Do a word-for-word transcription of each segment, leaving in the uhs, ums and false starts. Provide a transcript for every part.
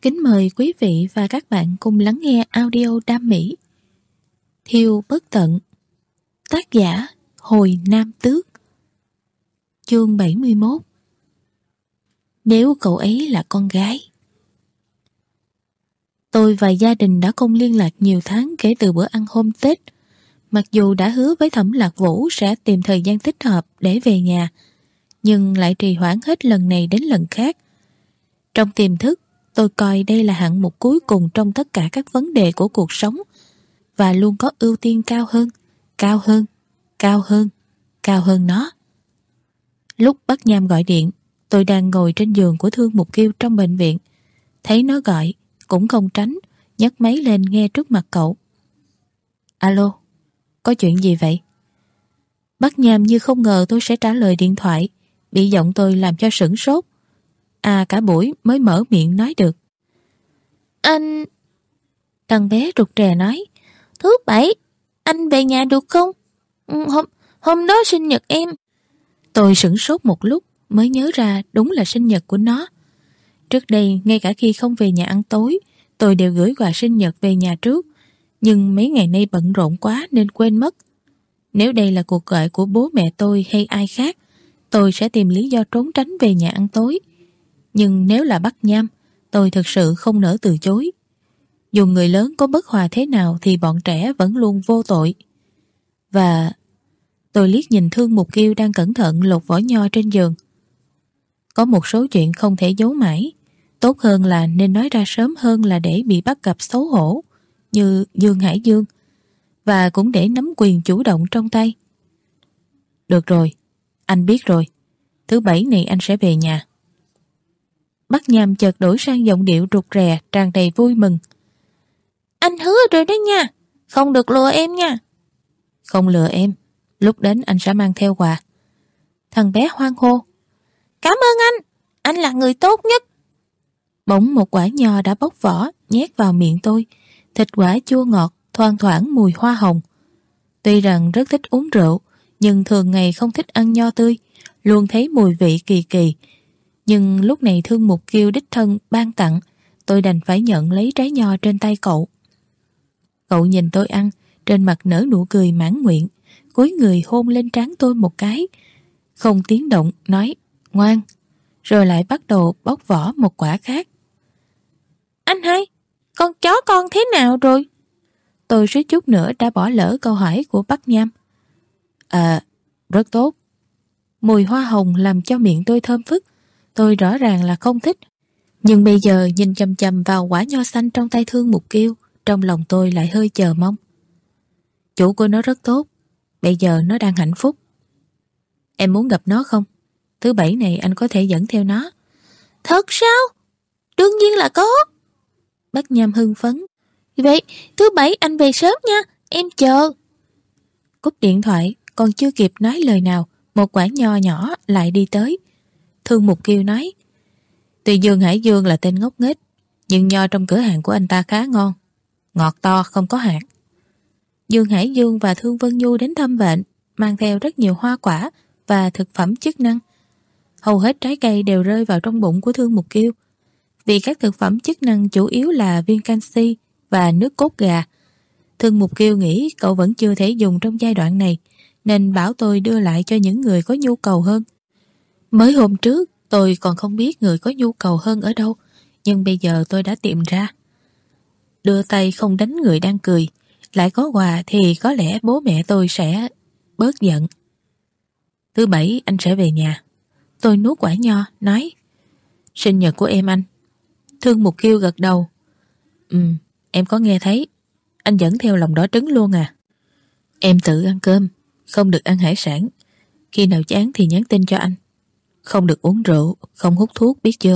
Kính mời quý vị và các bạn cùng lắng nghe audio đam mỹ Thiêu bất tận. Tác giả Hồi Nam Tước. Chương bảy mươi mốt. Nếu cậu ấy là con gái. Tôi và gia đình đã không liên lạc nhiều tháng kể từ bữa ăn hôm Tết. Mặc dù đã hứa với Thẩm Lạc Vũ sẽ tìm thời gian thích hợp để về nhà, nhưng lại trì hoãn hết lần này đến lần khác. Trong tiềm thức, tôi coi đây là hạng mục cuối cùng trong tất cả các vấn đề của cuộc sống, và luôn có ưu tiên cao hơn, cao hơn, cao hơn, cao hơn nó. Lúc Bắc Nham gọi điện, tôi đang ngồi trên giường của Thương Mục Kiêu trong bệnh viện. Thấy nó gọi, cũng không tránh, nhấc máy lên nghe trước mặt cậu. Alo, có chuyện gì vậy? Bắc Nham như không ngờ tôi sẽ trả lời điện thoại, bị giọng tôi làm cho sửng sốt. À, cả buổi mới mở miệng nói được. Anh... Thằng bé rụt rè nói, thứ bảy, anh về nhà được không? Hôm, hôm đó sinh nhật em. Tôi sửng sốt một lúc mới nhớ ra đúng là sinh nhật của nó. Trước đây, ngay cả khi không về nhà ăn tối, tôi đều gửi quà sinh nhật về nhà trước, nhưng mấy ngày nay bận rộn quá nên quên mất. Nếu đây là cuộc gọi của bố mẹ tôi hay ai khác, tôi sẽ tìm lý do trốn tránh về nhà ăn tối. Nhưng nếu là Bắc Nham, tôi thực sự không nỡ từ chối. Dù người lớn có bất hòa thế nào thì bọn trẻ vẫn luôn vô tội. Và tôi liếc nhìn Thương Mục Kiêu đang cẩn thận lột vỏ nho trên giường. Có một số chuyện không thể giấu mãi, tốt hơn là nên nói ra sớm hơn là để bị bắt gặp xấu hổ, như Dương Hải Dương, và cũng để nắm quyền chủ động trong tay. Được rồi, anh biết rồi, thứ bảy này anh sẽ về nhà. Bắc Nham chợt đổi sang giọng điệu rụt rè tràn đầy vui mừng. Anh hứa rồi đó nha, không được lừa em nha. Không lừa em, lúc đến anh sẽ mang theo quà. Thằng bé hoan hô. Cảm ơn anh, anh là người tốt nhất. Bỗng một quả nho đã bóc vỏ nhét vào miệng tôi. Thịt quả chua ngọt, thoang thoảng mùi hoa hồng. Tuy rằng rất thích uống rượu, nhưng thường ngày không thích ăn nho tươi, luôn thấy mùi vị kỳ kỳ. Nhưng lúc này Thương Mục Kiêu đích thân ban tặng, tôi đành phải nhận lấy trái nho trên tay cậu. Cậu nhìn tôi ăn, trên mặt nở nụ cười mãn nguyện, cúi người hôn lên trán tôi một cái, không tiếng động nói ngoan, rồi lại bắt đầu bóc vỏ một quả khác. Anh hai, con chó con thế nào rồi? Tôi suýt chút nữa đã bỏ lỡ câu hỏi của Bắc Nham. À, rất tốt. Mùi hoa hồng làm cho miệng tôi thơm phức. Tôi rõ ràng là không thích, nhưng bây giờ nhìn chằm chằm vào quả nho xanh trong tay Thương Mục Kiêu, trong lòng tôi lại hơi chờ mong. Chủ của nó rất tốt, bây giờ nó đang hạnh phúc. Em muốn gặp nó không? Thứ bảy này anh có thể dẫn theo nó. Thật sao? Đương nhiên là có. Bắc Nham hưng phấn. Vậy thứ bảy anh về sớm nha, em chờ. Cúp điện thoại, còn chưa kịp nói lời nào, một quả nho nhỏ lại đi tới. Thương Mục Kiêu nói, tuy Dương Hải Dương là tên ngốc nghếch, nhưng nho trong cửa hàng của anh ta khá ngon, ngọt to không có hạt. Dương Hải Dương và Thương Vân Nhu đến thăm bệnh, mang theo rất nhiều hoa quả và thực phẩm chức năng. Hầu hết trái cây đều rơi vào trong bụng của Thương Mục Kiêu, vì các thực phẩm chức năng chủ yếu là viên canxi và nước cốt gà. Thương Mục Kiêu nghĩ cậu vẫn chưa thể dùng trong giai đoạn này, nên bảo tôi đưa lại cho những người có nhu cầu hơn. Mới hôm trước tôi còn không biết người có nhu cầu hơn ở đâu, nhưng bây giờ tôi đã tìm ra. Đưa tay không đánh người đang cười, lại có quà thì có lẽ bố mẹ tôi sẽ bớt giận. Thứ bảy anh sẽ về nhà. Tôi nuốt quả nho, nói, sinh nhật của em anh. Thương Mục Kiêu gật đầu. Ừ, em có nghe thấy. Anh dẫn theo lòng đỏ trứng luôn à? Em tự ăn cơm, không được ăn hải sản. Khi nào chán thì nhắn tin cho anh. Không được uống rượu, không hút thuốc, biết chưa?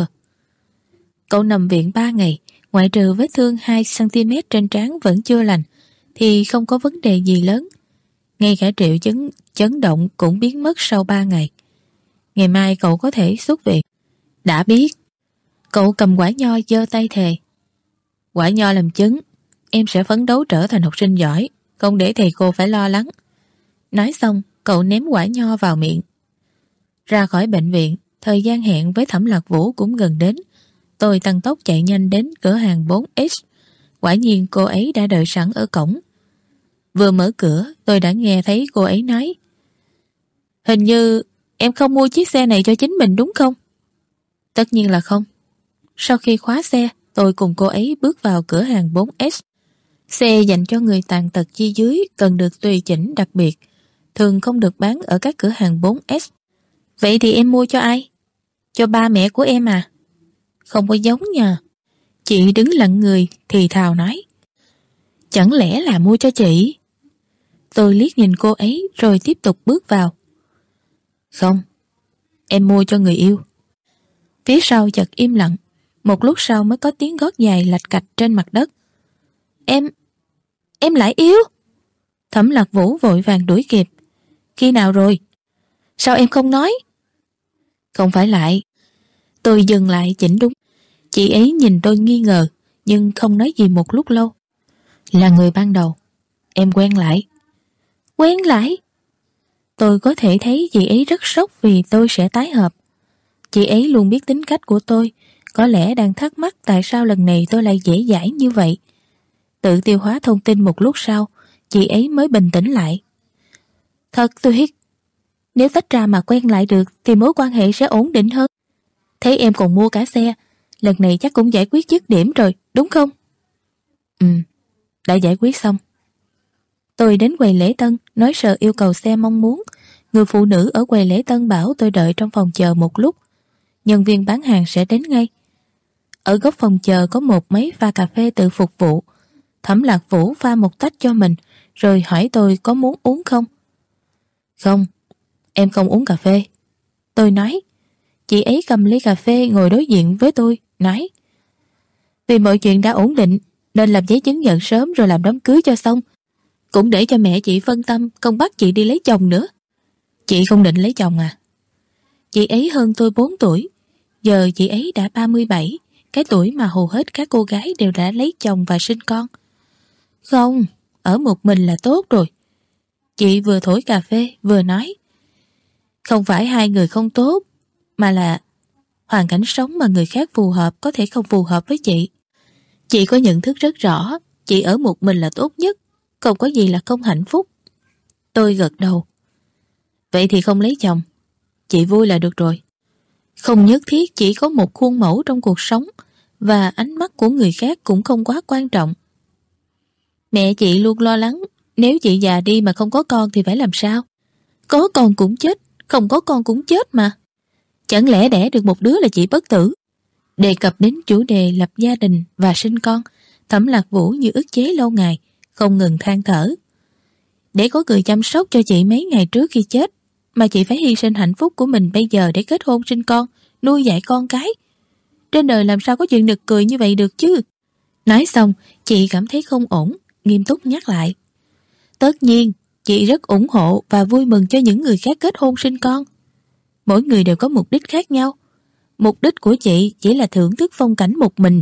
Cậu nằm viện ba ngày, ngoại trừ vết thương hai xăng-ti-mét trên trán vẫn chưa lành, thì không có vấn đề gì lớn. Ngay cả triệu chứng chấn động cũng biến mất sau ba ngày. Ngày mai cậu có thể xuất viện. Đã biết. Cậu cầm quả nho giơ tay thề. Quả nho làm chứng, em sẽ phấn đấu trở thành học sinh giỏi, không để thầy cô phải lo lắng. Nói xong, cậu ném quả nho vào miệng. Ra khỏi bệnh viện, thời gian hẹn với Thẩm Lạc Vũ cũng gần đến. Tôi tăng tốc chạy nhanh đến cửa hàng bốn ích. Quả nhiên cô ấy đã đợi sẵn ở cổng. Vừa mở cửa, tôi đã nghe thấy cô ấy nói: "Hình như em không mua chiếc xe này cho chính mình đúng không?" Tất nhiên là không. Sau khi khóa xe, tôi cùng cô ấy bước vào cửa hàng bốn ích. Xe dành cho người tàn tật chi dưới cần được tùy chỉnh đặc biệt, thường không được bán ở các cửa hàng bốn ích. Vậy thì em mua cho ai? Cho ba mẹ của em à? Không có giống nha. Chị đứng lặng người thì thào nói: "Chẳng lẽ là mua cho chị?" Tôi liếc nhìn cô ấy rồi tiếp tục bước vào. "Không, em mua cho người yêu." Phía sau chợt im lặng, một lúc sau mới có tiếng gót dài lạch cạch trên mặt đất. Em, em lại yêu?" Thẩm Lạc Vũ vội vàng đuổi kịp. "Khi nào rồi? Sao em không nói?" "Không phải lại." Tôi dừng lại chỉnh đúng. Chị ấy nhìn tôi nghi ngờ, nhưng không nói gì một lúc lâu. "Là người ban đầu. Em quen lại." "Quen lại?" Tôi có thể thấy chị ấy rất sốc vì tôi sẽ tái hợp. Chị ấy luôn biết tính cách của tôi, có lẽ đang thắc mắc tại sao lần này tôi lại dễ dãi như vậy. Tự tiêu hóa thông tin một lúc sau, chị ấy mới bình tĩnh lại. "Thật tuyệt. Nếu tách ra mà quen lại được thì mối quan hệ sẽ ổn định hơn. Thế em còn mua cả xe, lần này chắc cũng giải quyết dứt điểm rồi, đúng không?" "Ừ, đã giải quyết xong." Tôi đến quầy lễ tân, nói sơ yêu cầu xe mong muốn. Người phụ nữ ở quầy lễ tân bảo tôi đợi trong phòng chờ một lúc. Nhân viên bán hàng sẽ đến ngay. Ở góc phòng chờ có một máy pha cà phê tự phục vụ. Thẩm Lạc Vũ pha một tách cho mình, rồi hỏi tôi có muốn uống không. "Không, em không uống cà phê." Tôi nói. Chị ấy cầm ly cà phê ngồi đối diện với tôi, nói: "Vì mọi chuyện đã ổn định, nên làm giấy chứng nhận sớm rồi làm đám cưới cho xong. Cũng để cho mẹ chị phân tâm, không bắt chị đi lấy chồng nữa." "Chị không định lấy chồng à?" Chị ấy hơn tôi bốn tuổi. Giờ chị ấy đã ba mươi bảy, cái tuổi mà hầu hết các cô gái đều đã lấy chồng và sinh con. "Không, ở một mình là tốt rồi." Chị vừa thổi cà phê vừa nói: "Không phải hai người không tốt, mà là hoàn cảnh sống mà người khác phù hợp có thể không phù hợp với chị. Chị có nhận thức rất rõ, chị ở một mình là tốt nhất, không có gì là không hạnh phúc." Tôi gật đầu. "Vậy thì không lấy chồng, chị vui là được rồi. Không nhất thiết chỉ có một khuôn mẫu trong cuộc sống, và ánh mắt của người khác cũng không quá quan trọng. Mẹ chị luôn lo lắng, nếu chị già đi mà không có con thì phải làm sao? Có con cũng chết, không có con cũng chết mà. Chẳng lẽ đẻ được một đứa là chị bất tử?" Đề cập đến chủ đề lập gia đình và sinh con, Thẩm Lạc Vũ như ức chế lâu ngày, không ngừng than thở. "Để có người chăm sóc cho chị mấy ngày trước khi chết, mà chị phải hy sinh hạnh phúc của mình bây giờ để kết hôn sinh con, nuôi dạy con cái. Trên đời làm sao có chuyện nực cười như vậy được chứ?" Nói xong, chị cảm thấy không ổn, nghiêm túc nhắc lại: "Tất nhiên, chị rất ủng hộ và vui mừng cho những người khác kết hôn sinh con. Mỗi người đều có mục đích khác nhau. Mục đích của chị chỉ là thưởng thức phong cảnh một mình."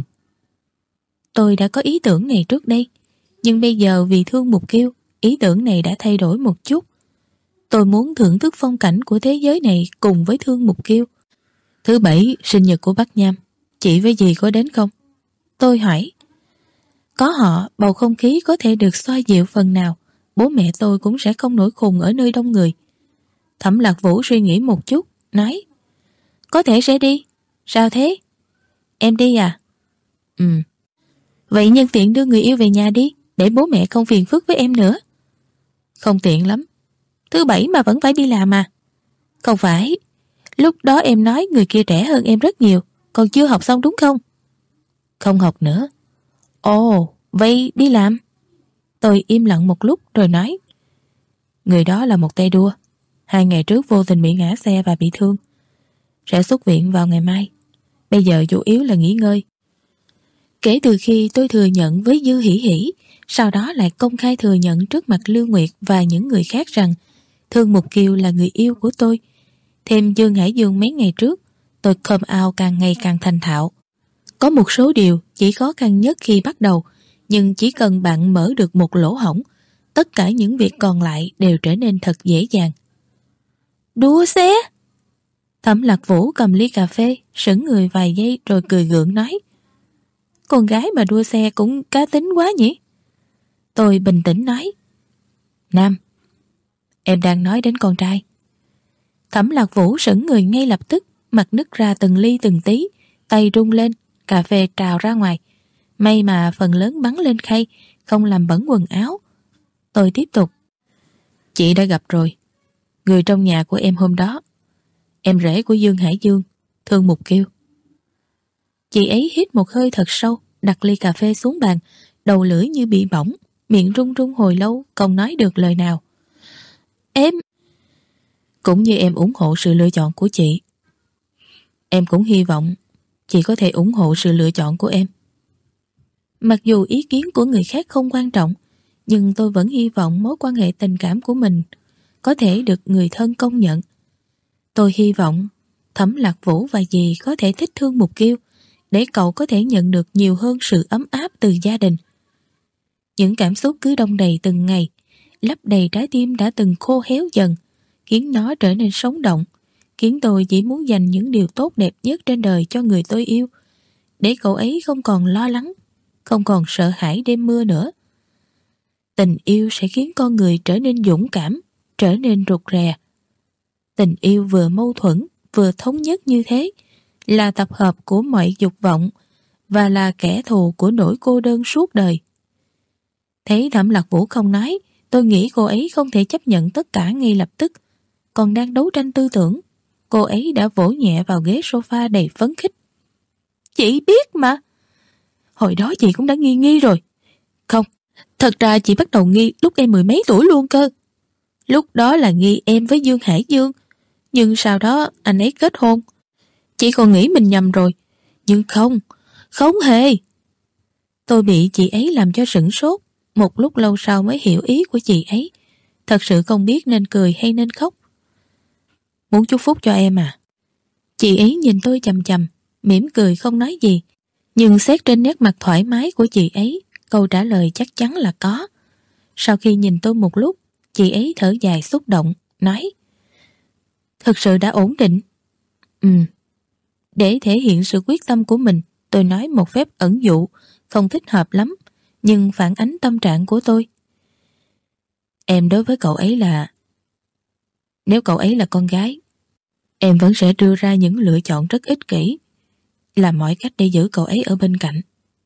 Tôi đã có ý tưởng này trước đây, nhưng bây giờ vì thương Mục Kiêu, ý tưởng này đã thay đổi một chút. Tôi muốn thưởng thức phong cảnh của thế giới này cùng với thương Mục Kiêu. "Thứ bảy, sinh nhật của Bắc Nham, chị với dì có đến không?" Tôi hỏi. Có họ, bầu không khí có thể được xoa dịu phần nào, bố mẹ tôi cũng sẽ không nổi khùng ở nơi đông người. Thẩm Lạc Vũ suy nghĩ một chút, nói: "Có thể sẽ đi. Sao thế? Em đi à?" "Ừ." "Vậy nhân tiện đưa người yêu về nhà đi, để bố mẹ không phiền phức với em nữa." "Không tiện lắm. Thứ bảy mà vẫn phải đi làm à?" "Không phải. Lúc đó em nói người kia trẻ hơn em rất nhiều, còn chưa học xong đúng không?" "Không học nữa." "Ồ, vậy đi làm." Tôi im lặng một lúc rồi nói: "Người đó là một tay đua. Hai ngày trước vô tình bị ngã xe và bị thương. Sẽ xuất viện vào ngày mai. Bây giờ chủ yếu là nghỉ ngơi." Kể từ khi tôi thừa nhận với Dư Hỉ Hỉ, sau đó lại công khai thừa nhận trước mặt Lưu Nguyệt và những người khác rằng Thương Mục Kiều là người yêu của tôi, thêm Dương Hải Dương mấy ngày trước, tôi come out càng ngày càng thành thạo. Có một số điều chỉ khó khăn nhất khi bắt đầu, nhưng chỉ cần bạn mở được một lỗ hổng, tất cả những việc còn lại đều trở nên thật dễ dàng. "Đua xe?" Thẩm Lạc Vũ cầm ly cà phê, sững người vài giây rồi cười gượng nói: Con gái mà đua xe cũng cá tính quá nhỉ? Tôi bình tĩnh nói: Nam, em đang nói đến con trai. Thẩm Lạc Vũ sững người ngay lập tức, mặt nứt ra từng ly từng tí, tay rung lên, cà phê trào ra ngoài. May mà phần lớn bắn lên khay, không làm bẩn quần áo. Tôi tiếp tục: Chị đã gặp rồi, người trong nhà của em hôm đó, em rể của Dương Hải Dương, Thương Mục Kiều. Chị ấy hít một hơi thật sâu, đặt ly cà phê xuống bàn, đầu lưỡi như bị bỏng, miệng run run hồi lâu không nói được lời nào. Em... Cũng như em ủng hộ sự lựa chọn của chị, em cũng hy vọng chị có thể ủng hộ sự lựa chọn của em. Mặc dù ý kiến của người khác không quan trọng, nhưng tôi vẫn hy vọng mối quan hệ tình cảm của mình có thể được người thân công nhận. Tôi hy vọng Thẩm Lạc Vũ và dì có thể thích Thương Mục Kiều, để cậu có thể nhận được nhiều hơn sự ấm áp từ gia đình. Những cảm xúc cứ đong đầy từng ngày, lấp đầy trái tim đã từng khô héo dần, khiến nó trở nên sống động, khiến tôi chỉ muốn dành những điều tốt đẹp nhất trên đời cho người tôi yêu, để cậu ấy không còn lo lắng, không còn sợ hãi đêm mưa nữa. Tình yêu sẽ khiến con người trở nên dũng cảm, trở nên rụt rè. Tình yêu vừa mâu thuẫn, vừa thống nhất như thế, là tập hợp của mọi dục vọng và là kẻ thù của nỗi cô đơn suốt đời. Thấy Thẩm Lạc Vũ không nói, tôi nghĩ cô ấy không thể chấp nhận tất cả ngay lập tức. Còn đang đấu tranh tư tưởng, cô ấy đã vỗ nhẹ vào ghế sofa đầy phấn khích. Chị biết mà. Hồi đó chị cũng đã nghi nghi rồi. Không, thật ra chị bắt đầu nghi lúc em mười mấy tuổi luôn cơ. Lúc đó là nghi em với Dương Hải Dương, nhưng sau đó anh ấy kết hôn. Chị còn nghĩ mình nhầm rồi, nhưng không, không hề. Tôi bị chị ấy làm cho sửng sốt, một lúc lâu sau mới hiểu ý của chị ấy. Thật sự không biết nên cười hay nên khóc. Muốn chúc phúc cho em à? Chị ấy nhìn tôi chằm chằm, mỉm cười không nói gì, nhưng xét trên nét mặt thoải mái của chị ấy, câu trả lời chắc chắn là có. Sau khi nhìn tôi một lúc, chị ấy thở dài xúc động, nói: Thực sự đã ổn định. Ừ. Để thể hiện sự quyết tâm của mình, tôi nói một phép ẩn dụ, không thích hợp lắm, nhưng phản ánh tâm trạng của tôi. Em đối với cậu ấy là... Nếu cậu ấy là con gái, em vẫn sẽ đưa ra những lựa chọn rất ích kỷ, làm mọi cách để giữ cậu ấy ở bên cạnh.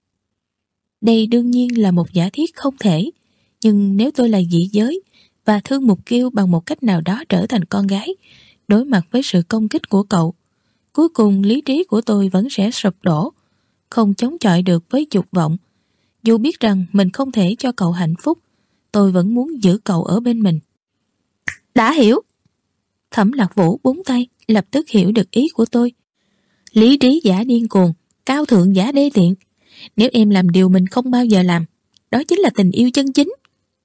Đây đương nhiên là một giả thiết không thể, nhưng nếu tôi là dị giới và Thương Mục Kiều bằng một cách nào đó trở thành con gái, đối mặt với sự công kích của cậu, cuối cùng lý trí của tôi vẫn sẽ sụp đổ, không chống chọi được với dục vọng. Dù biết rằng mình không thể cho cậu hạnh phúc, tôi vẫn muốn giữ cậu ở bên mình. Đã hiểu. Thẩm Lạc Vũ búng tay, lập tức hiểu được ý của tôi. Lý trí giả điên cuồng, cao thượng giả đê tiện. Nếu em làm điều mình không bao giờ làm, đó chính là tình yêu chân chính.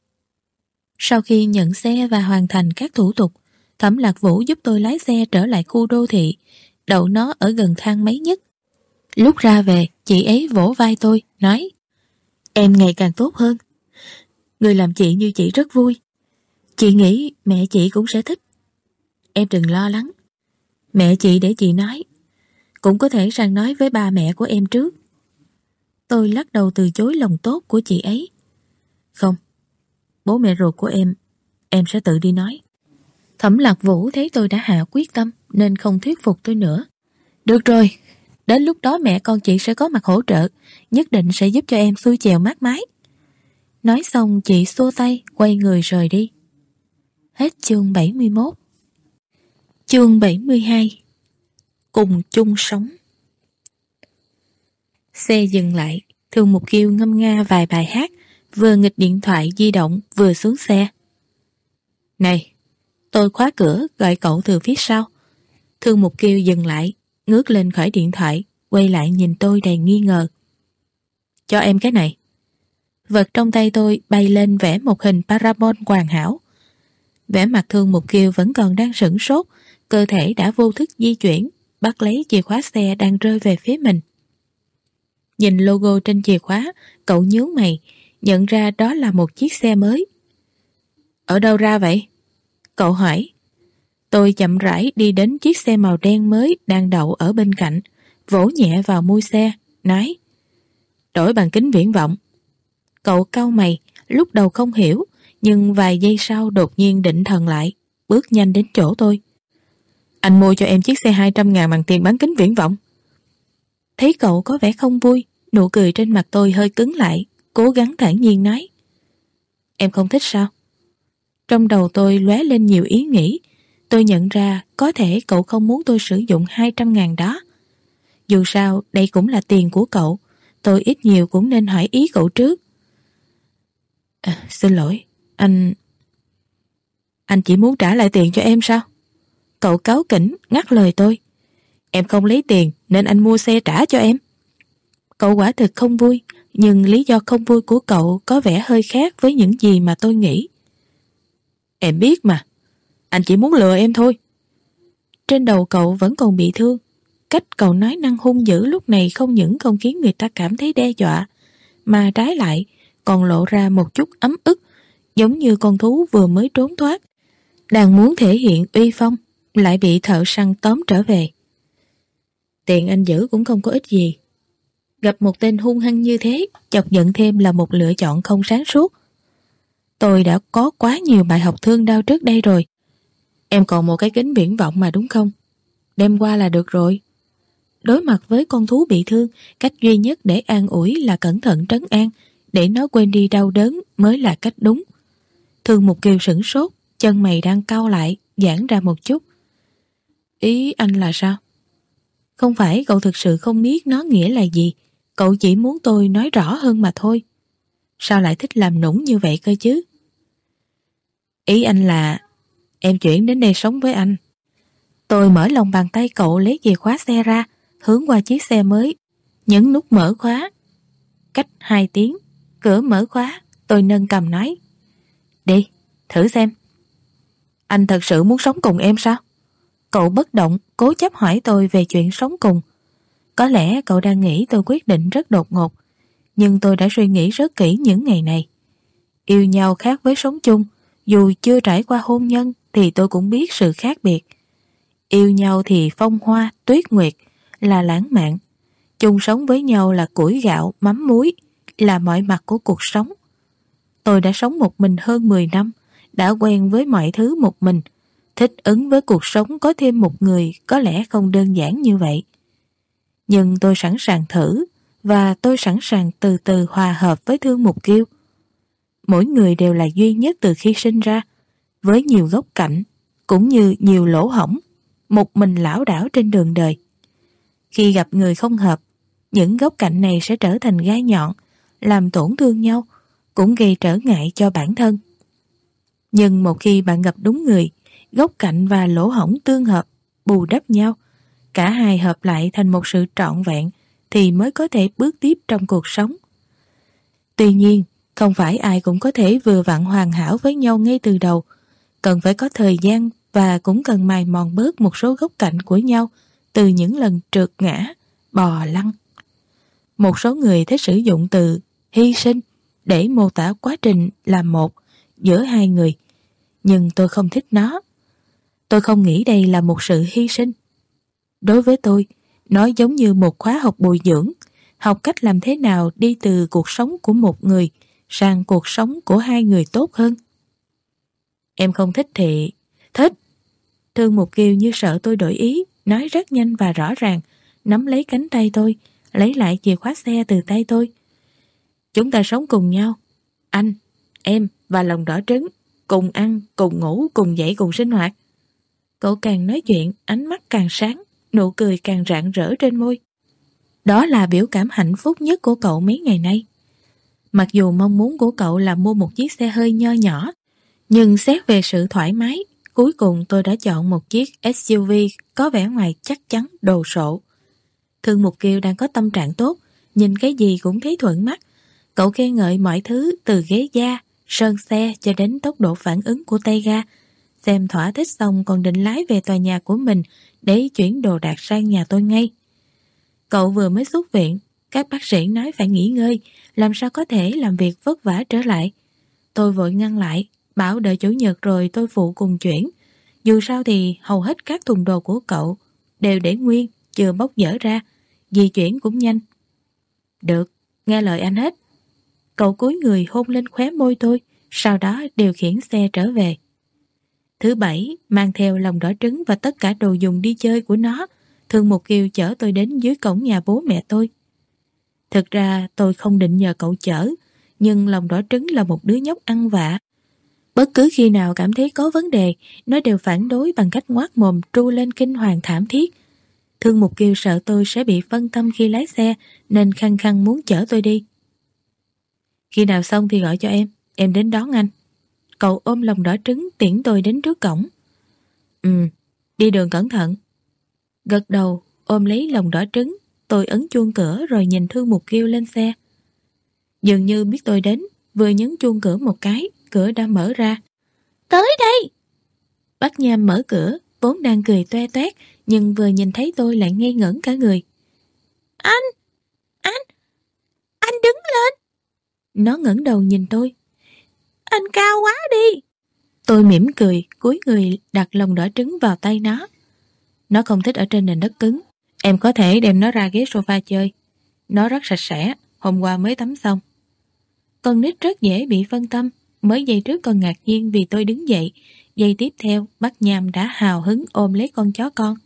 Sau khi nhận xe và hoàn thành các thủ tục, Thẩm Lạc Vũ giúp tôi lái xe trở lại khu đô thị, đậu nó ở gần thang máy nhất. Lúc ra về, chị ấy vỗ vai tôi, nói: Em ngày càng tốt hơn. Người làm chị như chị rất vui. Chị nghĩ mẹ chị cũng sẽ thích. Em đừng lo lắng. Mẹ chị để chị nói. Cũng có thể sang nói với ba mẹ của em trước. Tôi lắc đầu từ chối lòng tốt của chị ấy. Không, bố mẹ ruột của em, em sẽ tự đi nói. Thẩm Lạc Vũ thấy tôi đã hạ quyết tâm nên không thuyết phục tôi nữa. Được rồi, đến lúc đó mẹ con chị sẽ có mặt hỗ trợ, nhất định sẽ giúp cho em xuôi chèo mát mái. Nói xong chị xua tay, quay người rời đi. Hết chương bảy mươi mốt. Chương bảy mươi hai. Cùng chung sống. Xe dừng lại, Thương Mục Kiều ngâm nga vài bài hát, vừa nghịch điện thoại di động vừa xuống xe. Này, tôi khóa cửa gọi cậu từ phía sau. Thương Mục Kiều dừng lại, ngước lên khỏi điện thoại, quay lại nhìn tôi đầy nghi ngờ. Cho em cái này. Vật trong tay tôi bay lên vẽ một hình parabol hoàn hảo. Vẻ mặt Thương Mục Kiều vẫn còn đang sửng sốt, cơ thể đã vô thức di chuyển, bắt lấy chìa khóa xe đang rơi về phía mình. Nhìn logo trên chìa khóa, cậu nhướng mày, nhận ra đó là một chiếc xe mới. Ở đâu ra vậy? Cậu hỏi. Tôi chậm rãi đi đến chiếc xe màu đen mới đang đậu ở bên cạnh, vỗ nhẹ vào mui xe, nói: đổi bằng kính viễn vọng. Cậu cau mày, lúc đầu không hiểu, nhưng vài giây sau đột nhiên định thần lại, bước nhanh đến chỗ tôi. Anh mua cho em chiếc xe hai trăm ngàn bằng tiền bán kính viễn vọng. Thấy cậu có vẻ không vui, nụ cười trên mặt tôi hơi cứng lại, cố gắng thản nhiên nói: em không thích sao? Trong đầu tôi lóe lên nhiều ý nghĩ. Tôi nhận ra có thể cậu không muốn tôi sử dụng hai trăm ngàn đó. Dù sao đây cũng là tiền của cậu, tôi ít nhiều cũng nên hỏi ý cậu trước. À, xin lỗi, anh... Anh chỉ muốn trả lại tiền cho em sao? Cậu cáu kỉnh ngắt lời tôi. Em không lấy tiền nên anh mua xe trả cho em. Cậu quả thực không vui, nhưng lý do không vui của cậu có vẻ hơi khác với những gì mà tôi nghĩ. Em biết mà, anh chỉ muốn lừa em thôi. Trên đầu cậu vẫn còn bị thương. Cách cậu nói năng hung dữ lúc này không những không khiến người ta cảm thấy đe dọa, mà trái lại còn lộ ra một chút ấm ức, giống như con thú vừa mới trốn thoát, đang muốn thể hiện uy phong, lại bị thợ săn tóm trở về. Tiền anh giữ cũng không có ích gì. Gặp một tên hung hăng như thế, chọc giận thêm là một lựa chọn không sáng suốt. Tôi đã có quá nhiều bài học thương đau trước đây rồi. Em còn một cái kính viễn vọng mà đúng không? Đem qua là được rồi. Đối mặt với con thú bị thương, cách duy nhất để an ủi là cẩn thận trấn an, để nó quên đi đau đớn mới là cách đúng. Thương Mục Kiều sửng sốt, chân mày đang cau lại, giãn ra một chút. Ý anh là sao? Không phải cậu thực sự không biết nó nghĩa là gì, cậu chỉ muốn tôi nói rõ hơn mà thôi. Sao lại thích làm nũng như vậy cơ chứ? Ý anh là em chuyển đến đây sống với anh. Tôi mở lòng bàn tay cậu lấy chìa khóa xe ra, hướng qua chiếc xe mới, nhấn nút mở khóa. Cách hai tiếng, cửa mở khóa, tôi nâng cầm nói: đi, thử xem. Anh thật sự muốn sống cùng em sao? Cậu bất động, cố chấp hỏi tôi về chuyện sống cùng. Có lẽ cậu đang nghĩ tôi quyết định rất đột ngột, nhưng tôi đã suy nghĩ rất kỹ những ngày này. Yêu nhau khác với sống chung, dù chưa trải qua hôn nhân thì tôi cũng biết sự khác biệt. Yêu nhau thì phong hoa, tuyết nguyệt, là lãng mạn. Chung sống với nhau là củi gạo, mắm muối, là mọi mặt của cuộc sống. Tôi đã sống một mình hơn mười năm, đã quen với mọi thứ một mình. Thích ứng với cuộc sống có thêm một người có lẽ không đơn giản như vậy. Nhưng tôi sẵn sàng thử, và tôi sẵn sàng từ từ hòa hợp với Thương Mục Kiều. Mỗi người đều là duy nhất từ khi sinh ra, với nhiều góc cạnh, cũng như nhiều lỗ hổng, một mình lảo đảo trên đường đời. Khi gặp người không hợp, những góc cạnh này sẽ trở thành gai nhọn, làm tổn thương nhau, cũng gây trở ngại cho bản thân. Nhưng một khi bạn gặp đúng người, góc cạnh và lỗ hổng tương hợp, bù đắp nhau, cả hai hợp lại thành một sự trọn vẹn, thì mới có thể bước tiếp trong cuộc sống. Tuy nhiên, không phải ai cũng có thể vừa vặn hoàn hảo với nhau ngay từ đầu, cần phải có thời gian và cũng cần mài mòn bớt một số góc cạnh của nhau từ những lần trượt ngã, bò lăn. Một số người thích sử dụng từ hy sinh để mô tả quá trình làm một giữa hai người, nhưng tôi không thích nó. Tôi không nghĩ đây là một sự hy sinh. Đối với tôi, nó giống như một khóa học bồi dưỡng, học cách làm thế nào đi từ cuộc sống của một người sang cuộc sống của hai người tốt hơn. Em không thích thì... Thích! Thương Mục Kiều như sợ tôi đổi ý, nói rất nhanh và rõ ràng, nắm lấy cánh tay tôi, lấy lại chìa khóa xe từ tay tôi. Chúng ta sống cùng nhau, anh, em và lòng đỏ trứng, cùng ăn, cùng ngủ, cùng dậy, cùng sinh hoạt. Cậu càng nói chuyện, ánh mắt càng sáng, nụ cười càng rạng rỡ trên môi. Đó là biểu cảm hạnh phúc nhất của cậu mấy ngày nay. Mặc dù mong muốn của cậu là mua một chiếc xe hơi nho nhỏ, nhưng xét về sự thoải mái, cuối cùng tôi đã chọn một chiếc ét u vê có vẻ ngoài chắc chắn, đồ sộ. Thương Mục Kiều đang có tâm trạng tốt, nhìn cái gì cũng thấy thuận mắt. Cậu khen ngợi mọi thứ từ ghế da, sơn xe cho đến tốc độ phản ứng của tay ga. Xem thỏa thích xong còn định lái về tòa nhà của mình để chuyển đồ đạc sang nhà tôi ngay. Cậu vừa mới xuất viện, các bác sĩ nói phải nghỉ ngơi, làm sao có thể làm việc vất vả trở lại. Tôi vội ngăn lại, bảo đợi chủ nhật rồi tôi phụ cùng chuyển. Dù sao thì hầu hết các thùng đồ của cậu đều để nguyên, chưa bóc dở ra, di chuyển cũng nhanh. Được, nghe lời anh hết. Cậu cúi người hôn lên khóe môi tôi, sau đó điều khiển xe trở về. Thứ bảy, mang theo lòng đỏ trứng và tất cả đồ dùng đi chơi của nó, Thương Mục Kiều chở tôi đến dưới cổng nhà bố mẹ tôi. Thực ra tôi không định nhờ cậu chở, nhưng lòng đỏ trứng là một đứa nhóc ăn vạ. Bất cứ khi nào cảm thấy có vấn đề, nó đều phản đối bằng cách ngoác mồm tru lên kinh hoàng thảm thiết. Thương Mục Kiều sợ tôi sẽ bị phân tâm khi lái xe, nên khăng khăng muốn chở tôi đi. Khi nào xong thì gọi cho em, em đến đón anh. Cậu ôm lòng đỏ trứng tiễn tôi đến trước cổng. Ừ, đi đường cẩn thận. Gật đầu, ôm lấy lòng đỏ trứng, tôi ấn chuông cửa rồi nhìn Thương Mục Kiều lên xe. Dường như biết tôi đến, vừa nhấn chuông cửa một cái, cửa đã mở ra. Tới đây! Bác Nham mở cửa, vốn đang cười toe toét, nhưng vừa nhìn thấy tôi lại ngây ngẩn cả người. Anh! Anh! Anh đứng lên! Nó ngẩng đầu nhìn tôi. Anh cao quá đi! Tôi mỉm cười, cúi người đặt lòng đỏ trứng vào tay nó. Nó không thích ở trên nền đất cứng. Em có thể đem nó ra ghế sofa chơi. Nó rất sạch sẽ, hôm qua mới tắm xong. Con nít rất dễ bị phân tâm. Mới giây trước còn ngạc nhiên vì tôi đứng dậy, giây tiếp theo bác Nham đã hào hứng ôm lấy con chó con.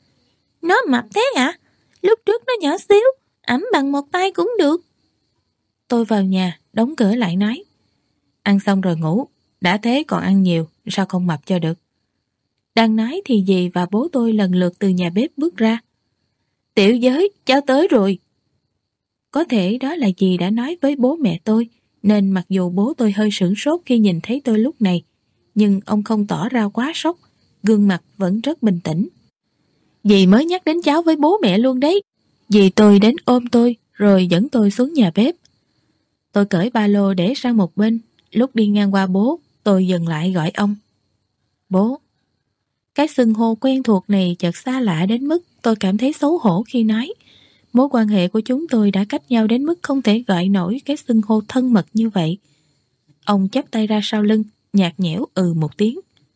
Nó mập thế hả? Lúc trước nó nhỏ xíu, ẵm bằng một tay cũng được. Tôi vào nhà, đóng cửa lại nói. Ăn xong rồi ngủ, đã thế còn ăn nhiều, sao không mập cho được. Đang nói thì dì và bố tôi lần lượt từ nhà bếp bước ra. Tiểu giới, cháu tới rồi. Có thể đó là dì đã nói với bố mẹ tôi, nên mặc dù bố tôi hơi sửng sốt khi nhìn thấy tôi lúc này, nhưng ông không tỏ ra quá sốc, gương mặt vẫn rất bình tĩnh. Dì mới nhắc đến cháu với bố mẹ luôn đấy. Dì tôi đến ôm tôi, rồi dẫn tôi xuống nhà bếp. Tôi cởi ba lô để sang một bên, lúc đi ngang qua bố, tôi dừng lại gọi ông. Bố. Cái xưng hô quen thuộc này chợt xa lạ đến mức tôi cảm thấy xấu hổ khi nói. Mối quan hệ của chúng tôi đã cách nhau đến mức không thể gọi nổi cái xưng hô thân mật như vậy. Ông chắp tay ra sau lưng, nhạt nhẽo ừ một tiếng.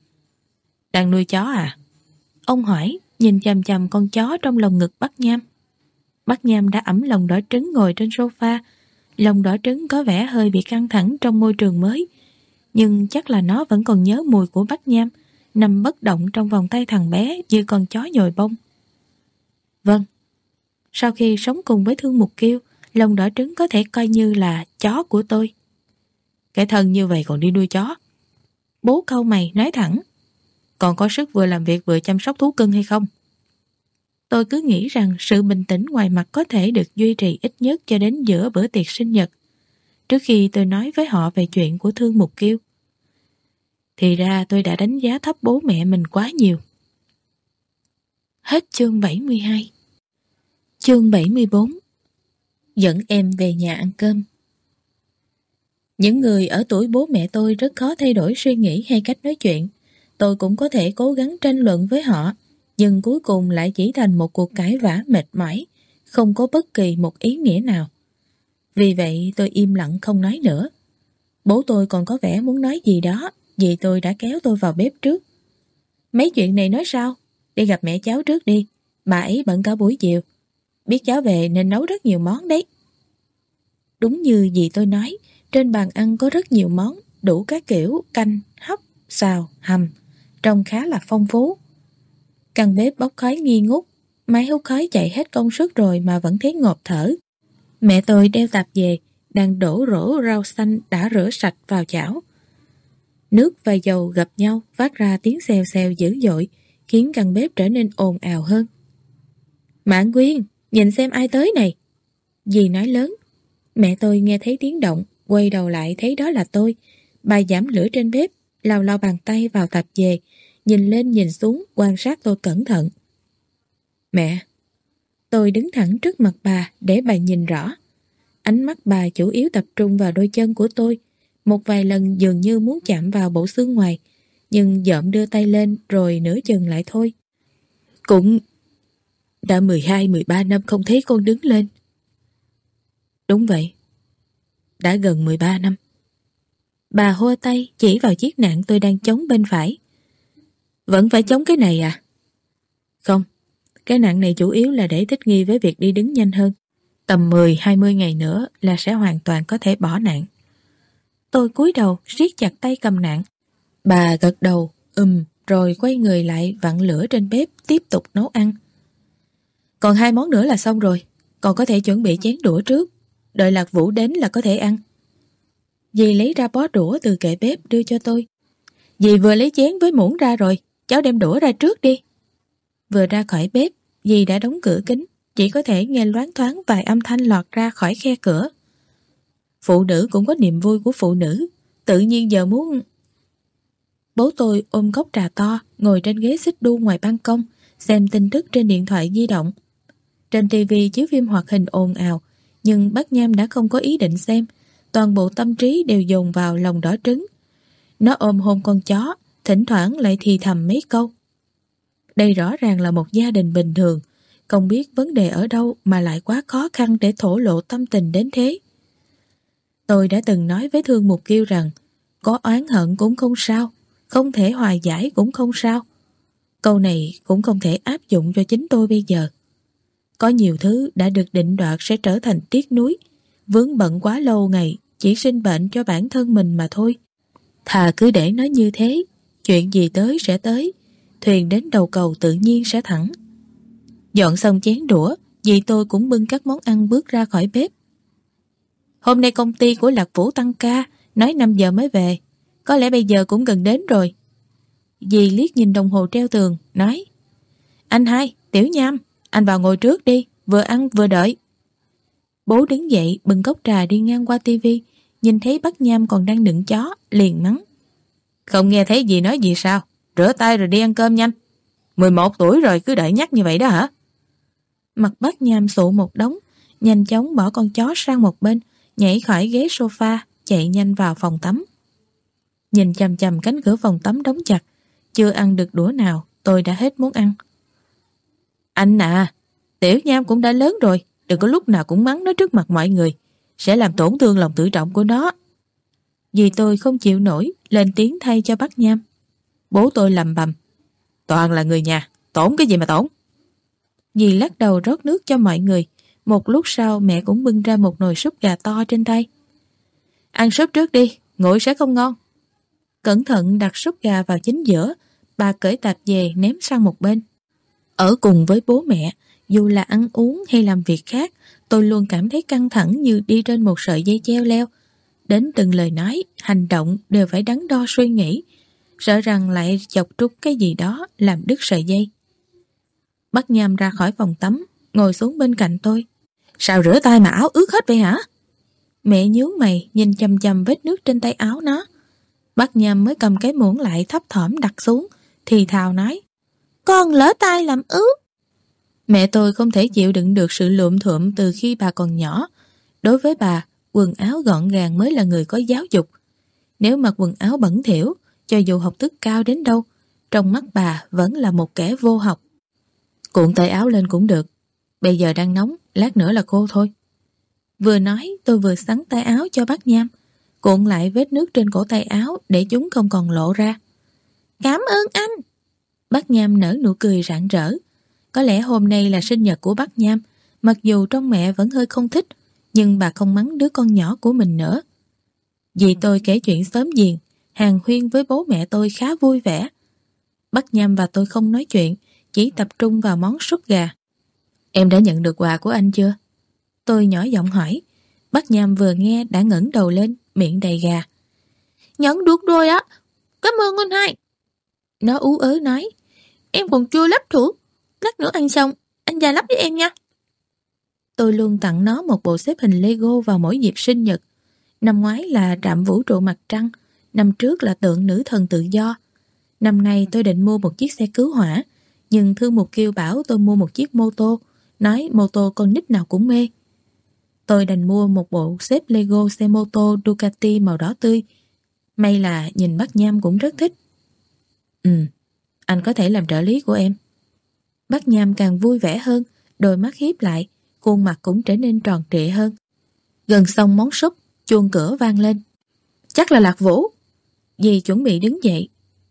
Đang nuôi chó à? Ông hỏi, nhìn chằm chằm con chó trong lồng ngực bác Nham. Bác Nham đã ẵm lòng đỏ trứng ngồi trên sofa. Lòng đỏ trứng có vẻ hơi bị căng thẳng trong môi trường mới, nhưng chắc là nó vẫn còn nhớ mùi của bác Nham, nằm bất động trong vòng tay thằng bé như con chó nhồi bông. Vâng. Sau khi sống cùng với Thương Mục Kiều, lòng đỏ trứng có thể coi như là chó của tôi. Cái thân như vậy còn đi nuôi chó? Bố cau mày nói thẳng. Còn có sức vừa làm việc vừa chăm sóc thú cưng hay không? Tôi cứ nghĩ rằng sự bình tĩnh ngoài mặt có thể được duy trì ít nhất cho đến giữa bữa tiệc sinh nhật, trước khi tôi nói với họ về chuyện của Thương Mục Kiều. Thì ra tôi đã đánh giá thấp bố mẹ mình quá nhiều. Hết chương bảy mươi hai. Chương bảy mươi bốn. Dẫn em về nhà ăn cơm. Những người ở tuổi bố mẹ tôi rất khó thay đổi suy nghĩ hay cách nói chuyện. Tôi cũng có thể cố gắng tranh luận với họ, nhưng cuối cùng lại chỉ thành một cuộc cãi vã mệt mỏi, không có bất kỳ một ý nghĩa nào. Vì vậy tôi im lặng không nói nữa. Bố tôi còn có vẻ muốn nói gì đó, vì tôi đã kéo tôi vào bếp trước. Mấy chuyện này nói sao? Đi gặp mẹ cháu trước đi, bà ấy bận cả buổi chiều. Biết cháu về nên nấu rất nhiều món đấy. Đúng như dì tôi nói, trên bàn ăn có rất nhiều món, đủ các kiểu canh, hấp, xào, hầm, trông khá là phong phú. Căn bếp bốc khói nghi ngút, máy hút khói chạy hết công suất rồi mà vẫn thấy ngộp thở. Mẹ tôi đeo tạp về, đang đổ rổ rau xanh đã rửa sạch vào chảo. Nước và dầu gặp nhau phát ra tiếng xèo xèo dữ dội, khiến căn bếp trở nên ồn ào hơn. Mạn Quyên, nhìn xem ai tới này. Dì nói lớn. Mẹ tôi nghe thấy tiếng động, quay đầu lại thấy đó là tôi. Bà giảm lửa trên bếp, lau lau bàn tay vào tạp dề, nhìn lên nhìn xuống quan sát tôi cẩn thận. Mẹ. Tôi đứng thẳng trước mặt bà để bà nhìn rõ. Ánh mắt bà chủ yếu tập trung vào đôi chân của tôi, một vài lần dường như muốn chạm vào bộ xương ngoài, nhưng dợm đưa tay lên rồi nửa chừng lại thôi. Cũng đã mười hai mười ba năm không thấy con đứng lên. Đúng vậy. Đã gần mười ba năm. Bà hô tay chỉ vào chiếc nạng tôi đang chống bên phải. Vẫn phải chống cái này à? Không, cái nặng này chủ yếu là để thích nghi với việc đi đứng nhanh hơn. Tầm mười hai mươi ngày nữa là sẽ hoàn toàn có thể bỏ nạn. Tôi cúi đầu siết chặt tay cầm nạn. Bà gật đầu, ừm, rồi quay người lại vặn lửa trên bếp tiếp tục nấu ăn. Còn hai món nữa là xong rồi, còn có thể chuẩn bị chén đũa trước, đợi Lạc Vũ đến là có thể ăn. Dì lấy ra bó đũa từ kệ bếp đưa cho tôi. Dì vừa lấy chén với muỗng ra rồi, cháu đem đũa ra trước đi. Vừa ra khỏi bếp, dì đã đóng cửa kính, chỉ có thể nghe loáng thoáng vài âm thanh lọt ra khỏi khe cửa. Phụ nữ cũng có niềm vui của phụ nữ, tự nhiên giờ muốn... Bố tôi ôm cốc trà to, ngồi trên ghế xích đu ngoài ban công, xem tin tức trên điện thoại di động. Trên tivi chiếu phim hoạt hình ồn ào, nhưng bác Nham đã không có ý định xem, toàn bộ tâm trí đều dồn vào lòng đỏ trứng. Nó ôm hôn con chó, thỉnh thoảng lại thì thầm mấy câu. Đây rõ ràng là một gia đình bình thường, không biết vấn đề ở đâu mà lại quá khó khăn để thổ lộ tâm tình đến thế. Tôi đã từng nói với Thương Mục Kiêu rằng, có oán hận cũng không sao, không thể hòa giải cũng không sao. Câu này cũng không thể áp dụng cho chính tôi bây giờ. Có nhiều thứ đã được định đoạt sẽ trở thành tiếc nuối, vướng bận quá lâu ngày, chỉ sinh bệnh cho bản thân mình mà thôi. Thà cứ để nó như thế, chuyện gì tới sẽ tới, thuyền đến đầu cầu tự nhiên sẽ thẳng. Dọn xong chén đũa, dì tôi cũng bưng các món ăn bước ra khỏi bếp. Hôm nay công ty của Lạc Vũ tăng ca, nói năm giờ mới về, có lẽ bây giờ cũng gần đến rồi. Dì liếc nhìn đồng hồ treo tường, nói: Anh hai, Tiểu Nham, anh vào ngồi trước đi, vừa ăn vừa đợi. Bố đứng dậy bưng cốc trà đi ngang qua tivi, nhìn thấy bác Nham còn đang đựng chó, liền mắng: Không nghe thấy dì nói gì sao? Rửa tay rồi đi ăn cơm nhanh. mười một tuổi rồi cứ đợi nhắc như vậy đó hả? Mặt bác Nham sụ một đống, nhanh chóng bỏ con chó sang một bên, nhảy khỏi ghế sofa, chạy nhanh vào phòng tắm. Nhìn chằm chằm cánh cửa phòng tắm đóng chặt, chưa ăn được đũa nào, tôi đã hết muốn ăn. Anh à, Tiểu Nham cũng đã lớn rồi, đừng có lúc nào cũng mắng nó trước mặt mọi người, sẽ làm tổn thương lòng tự trọng của nó. Vì tôi không chịu nổi, lên tiếng thay cho bác Nham. Bố tôi lầm bầm: Toàn là người nhà, tổn cái gì mà tổn. Dì lắc đầu rót nước cho mọi người. Một lúc sau mẹ cũng bưng ra một nồi súp gà to trên tay. Ăn súp trước đi, nguội sẽ không ngon. Cẩn thận đặt súp gà vào chính giữa, bà cởi tạp dề ném sang một bên. Ở cùng với bố mẹ, dù là ăn uống hay làm việc khác, tôi luôn cảm thấy căng thẳng như đi trên một sợi dây treo leo. Đến từng lời nói, hành động đều phải đắn đo suy nghĩ, sợ rằng lại chọc trúng cái gì đó làm đứt sợi dây. Bác Nham ra khỏi phòng tắm, ngồi xuống bên cạnh tôi. Sao rửa tay mà áo ướt hết vậy hả? Mẹ nhướng mày nhìn chằm chằm vết nước trên tay áo nó. Bác Nham mới cầm cái muỗng lại thấp thỏm đặt xuống, thì thào nói: Con lỡ tay làm ướt. Mẹ tôi không thể chịu đựng được sự lụm thuộm từ khi bà còn nhỏ. Đối với bà, quần áo gọn gàng mới là người có giáo dục. Nếu mặc quần áo bẩn thỉu, cho dù học thức cao đến đâu, trong mắt bà vẫn là một kẻ vô học. Cuộn tay áo lên cũng được, bây giờ đang nóng, lát nữa là khô thôi. Vừa nói tôi vừa xắn tay áo cho bác Nham, cuộn lại vết nước trên cổ tay áo để chúng không còn lộ ra. Cảm ơn anh. Bác Nham nở nụ cười rạng rỡ. Có lẽ hôm nay là sinh nhật của bác Nham, mặc dù trong mẹ vẫn hơi không thích, nhưng bà không mắng đứa con nhỏ của mình nữa. Dì tôi kể chuyện xóm giềng, hàn huyên với bố mẹ tôi khá vui vẻ. Bác Nham và tôi không nói chuyện, chỉ tập trung vào món súp gà. Em đã nhận được quà của anh chưa? Tôi nhỏ giọng hỏi. Bác Nham vừa nghe đã ngẩng đầu lên, miệng đầy gà. Nhận được rồi á, cảm ơn anh hai. Nó ú ớ nói: Em còn chưa lắp thử, lát nữa ăn xong anh ra lắp với em nha. Tôi luôn tặng nó một bộ xếp hình Lego vào mỗi dịp sinh nhật. Năm ngoái là trạm vũ trụ mặt trăng, năm trước là tượng nữ thần tự do. Năm nay tôi định mua một chiếc xe cứu hỏa, nhưng Thương Mục Kiêu bảo tôi mua một chiếc mô tô, nói mô tô con nít nào cũng mê. Tôi đành mua một bộ xếp Lego xe mô tô Ducati màu đỏ tươi. May là nhìn bác Nham cũng rất thích. Ừ, anh có thể làm trợ lý của em. Bác Nham càng vui vẻ hơn, đôi mắt híp lại, khuôn mặt cũng trở nên tròn trịa hơn. Gần xong món súp, chuông cửa vang lên. Chắc là Lạc Vũ. Dì chuẩn bị đứng dậy.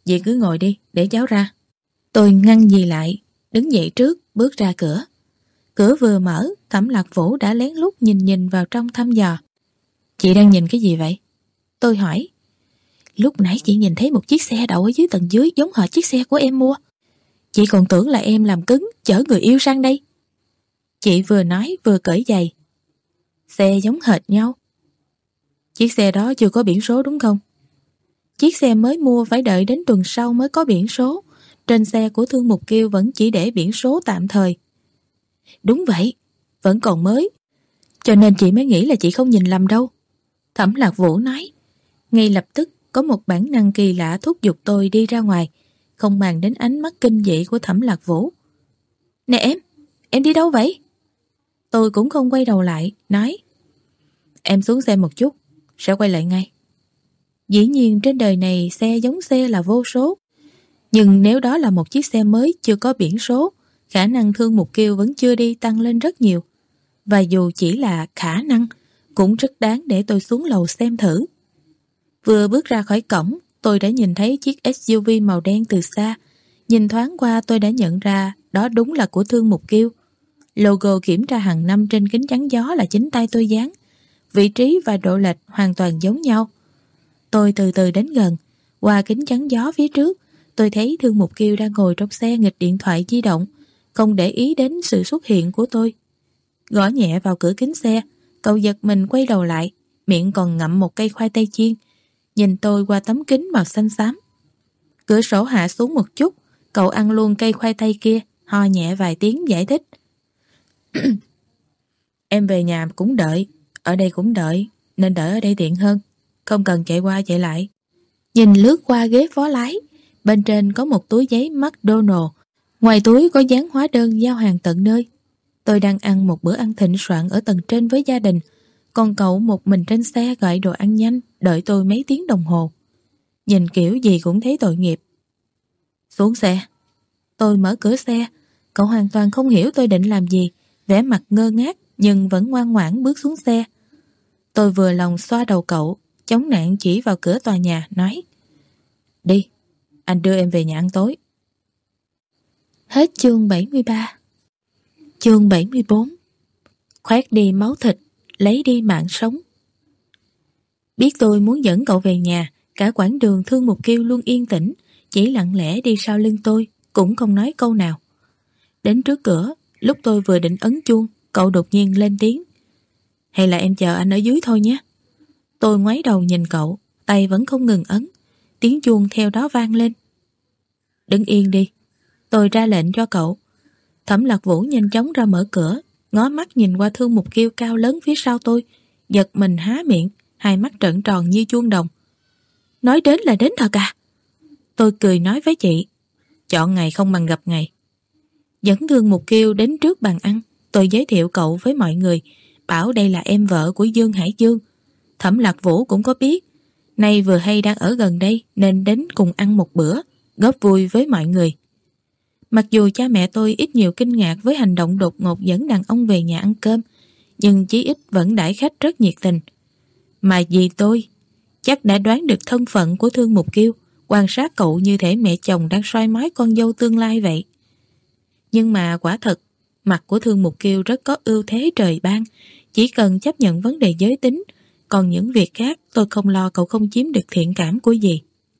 Dì cứ ngồi đi, để cháu ra. Tôi ngăn dì lại, đứng dậy trước, bước ra cửa. Cửa vừa mở, Thẩm Lạc Vũ đã lén lút nhìn nhìn vào trong thăm dò. Chị đang nhìn cái gì vậy? Tôi hỏi. Lúc nãy chị nhìn thấy một chiếc xe đậu ở dưới tầng dưới giống hệt chiếc xe của em mua. Chị còn tưởng là em làm cứng, chở người yêu sang đây. Chị vừa nói vừa cởi giày. Xe giống hệt nhau. Chiếc xe đó chưa có biển số đúng không? Chiếc xe mới mua phải đợi đến tuần sau mới có biển số. Trên xe của Thương Mục Kiêu vẫn chỉ để biển số tạm thời. Đúng vậy, vẫn còn mới. Cho nên chị mới nghĩ là chị không nhìn lầm đâu. Thẩm Lạc Vũ nói. Ngay lập tức có một bản năng kỳ lạ thúc giục tôi đi ra ngoài, không màng đến ánh mắt kinh dị của Thẩm Lạc Vũ. Nè em, em đi đâu vậy? Tôi cũng không quay đầu lại, nói. Em xuống xe một chút, sẽ quay lại ngay. Dĩ nhiên trên đời này xe giống xe là vô số. Nhưng nếu đó là một chiếc xe mới chưa có biển số, khả năng Thương Mục Kiêu vẫn chưa đi tăng lên rất nhiều. Và dù chỉ là khả năng, cũng rất đáng để tôi xuống lầu xem thử. Vừa bước ra khỏi cổng, tôi đã nhìn thấy chiếc ét u vê màu đen từ xa. Nhìn thoáng qua tôi đã nhận ra đó đúng là của Thương Mục Kiêu. Logo kiểm tra hàng năm trên kính chắn gió là chính tay tôi dán. Vị trí và độ lệch hoàn toàn giống nhau. Tôi từ từ đến gần, qua kính chắn gió phía trước, tôi thấy Thương Mục Kiêu đang ngồi trong xe nghịch điện thoại di động, không để ý đến sự xuất hiện của tôi. Gõ nhẹ vào cửa kính xe, cậu giật mình quay đầu lại, miệng còn ngậm một cây khoai tây chiên, nhìn tôi qua tấm kính màu xanh xám. Cửa sổ hạ xuống một chút, cậu ăn luôn cây khoai tây kia, ho nhẹ vài tiếng giải thích. Em về nhà cũng đợi, ở đây cũng đợi, nên đợi ở đây tiện hơn, không cần chạy qua chạy lại. Nhìn lướt qua ghế phó lái, bên trên có một túi giấy McDonald, ngoài túi có dán hóa đơn giao hàng tận nơi. Tôi đang ăn một bữa ăn thịnh soạn ở tầng trên với gia đình, còn cậu một mình trên xe gọi đồ ăn nhanh, đợi tôi mấy tiếng đồng hồ. Nhìn kiểu gì cũng thấy tội nghiệp. Xuống xe. Tôi mở cửa xe, cậu hoàn toàn không hiểu tôi định làm gì, vẻ mặt ngơ ngác nhưng vẫn ngoan ngoãn bước xuống xe. Tôi vừa lòng xoa đầu cậu, chống nạn chỉ vào cửa tòa nhà, nói. Đi, anh đưa em về nhà ăn tối. Hết chương bảy mươi ba. Chương bảy mươi bốn. Khoét đi máu thịt, lấy đi mạng sống. Biết tôi muốn dẫn cậu về nhà, cả quãng đường Thương Mục Kiêu luôn yên tĩnh, chỉ lặng lẽ đi sau lưng tôi, cũng không nói câu nào. Đến trước cửa, lúc tôi vừa định ấn chuông, cậu đột nhiên lên tiếng. Hay là em chờ anh ở dưới thôi nhé. Tôi ngoái đầu nhìn cậu, tay vẫn không ngừng ấn, tiếng chuông theo đó vang lên. Đứng yên đi. Tôi ra lệnh cho cậu. Thẩm Lạc Vũ nhanh chóng ra mở cửa, ngó mắt nhìn qua Thương Mục Kiêu cao lớn phía sau tôi, giật mình há miệng, hai mắt trợn tròn như chuông đồng. Nói đến là đến thật à? Tôi cười nói với chị, chọn ngày không bằng gặp ngày. Dẫn Thương Mục Kiêu đến trước bàn ăn, tôi giới thiệu cậu với mọi người, bảo đây là em vợ của Dương Hải Dương. Thẩm Lạc Vũ cũng có biết, nay vừa hay đang ở gần đây nên đến cùng ăn một bữa, góp vui với mọi người. Mặc dù cha mẹ tôi ít nhiều kinh ngạc với hành động đột ngột dẫn đàn ông về nhà ăn cơm, nhưng chí ít vẫn đãi khách rất nhiệt tình. Mà dì tôi chắc đã đoán được thân phận của Thương Mục Kiêu, quan sát cậu như thể mẹ chồng đang soi mói con dâu tương lai vậy. Nhưng mà quả thật, mặt của Thương Mục Kiêu rất có ưu thế trời ban, chỉ cần chấp nhận vấn đề giới tính, còn những việc khác tôi không lo cậu không chiếm được thiện cảm của dì.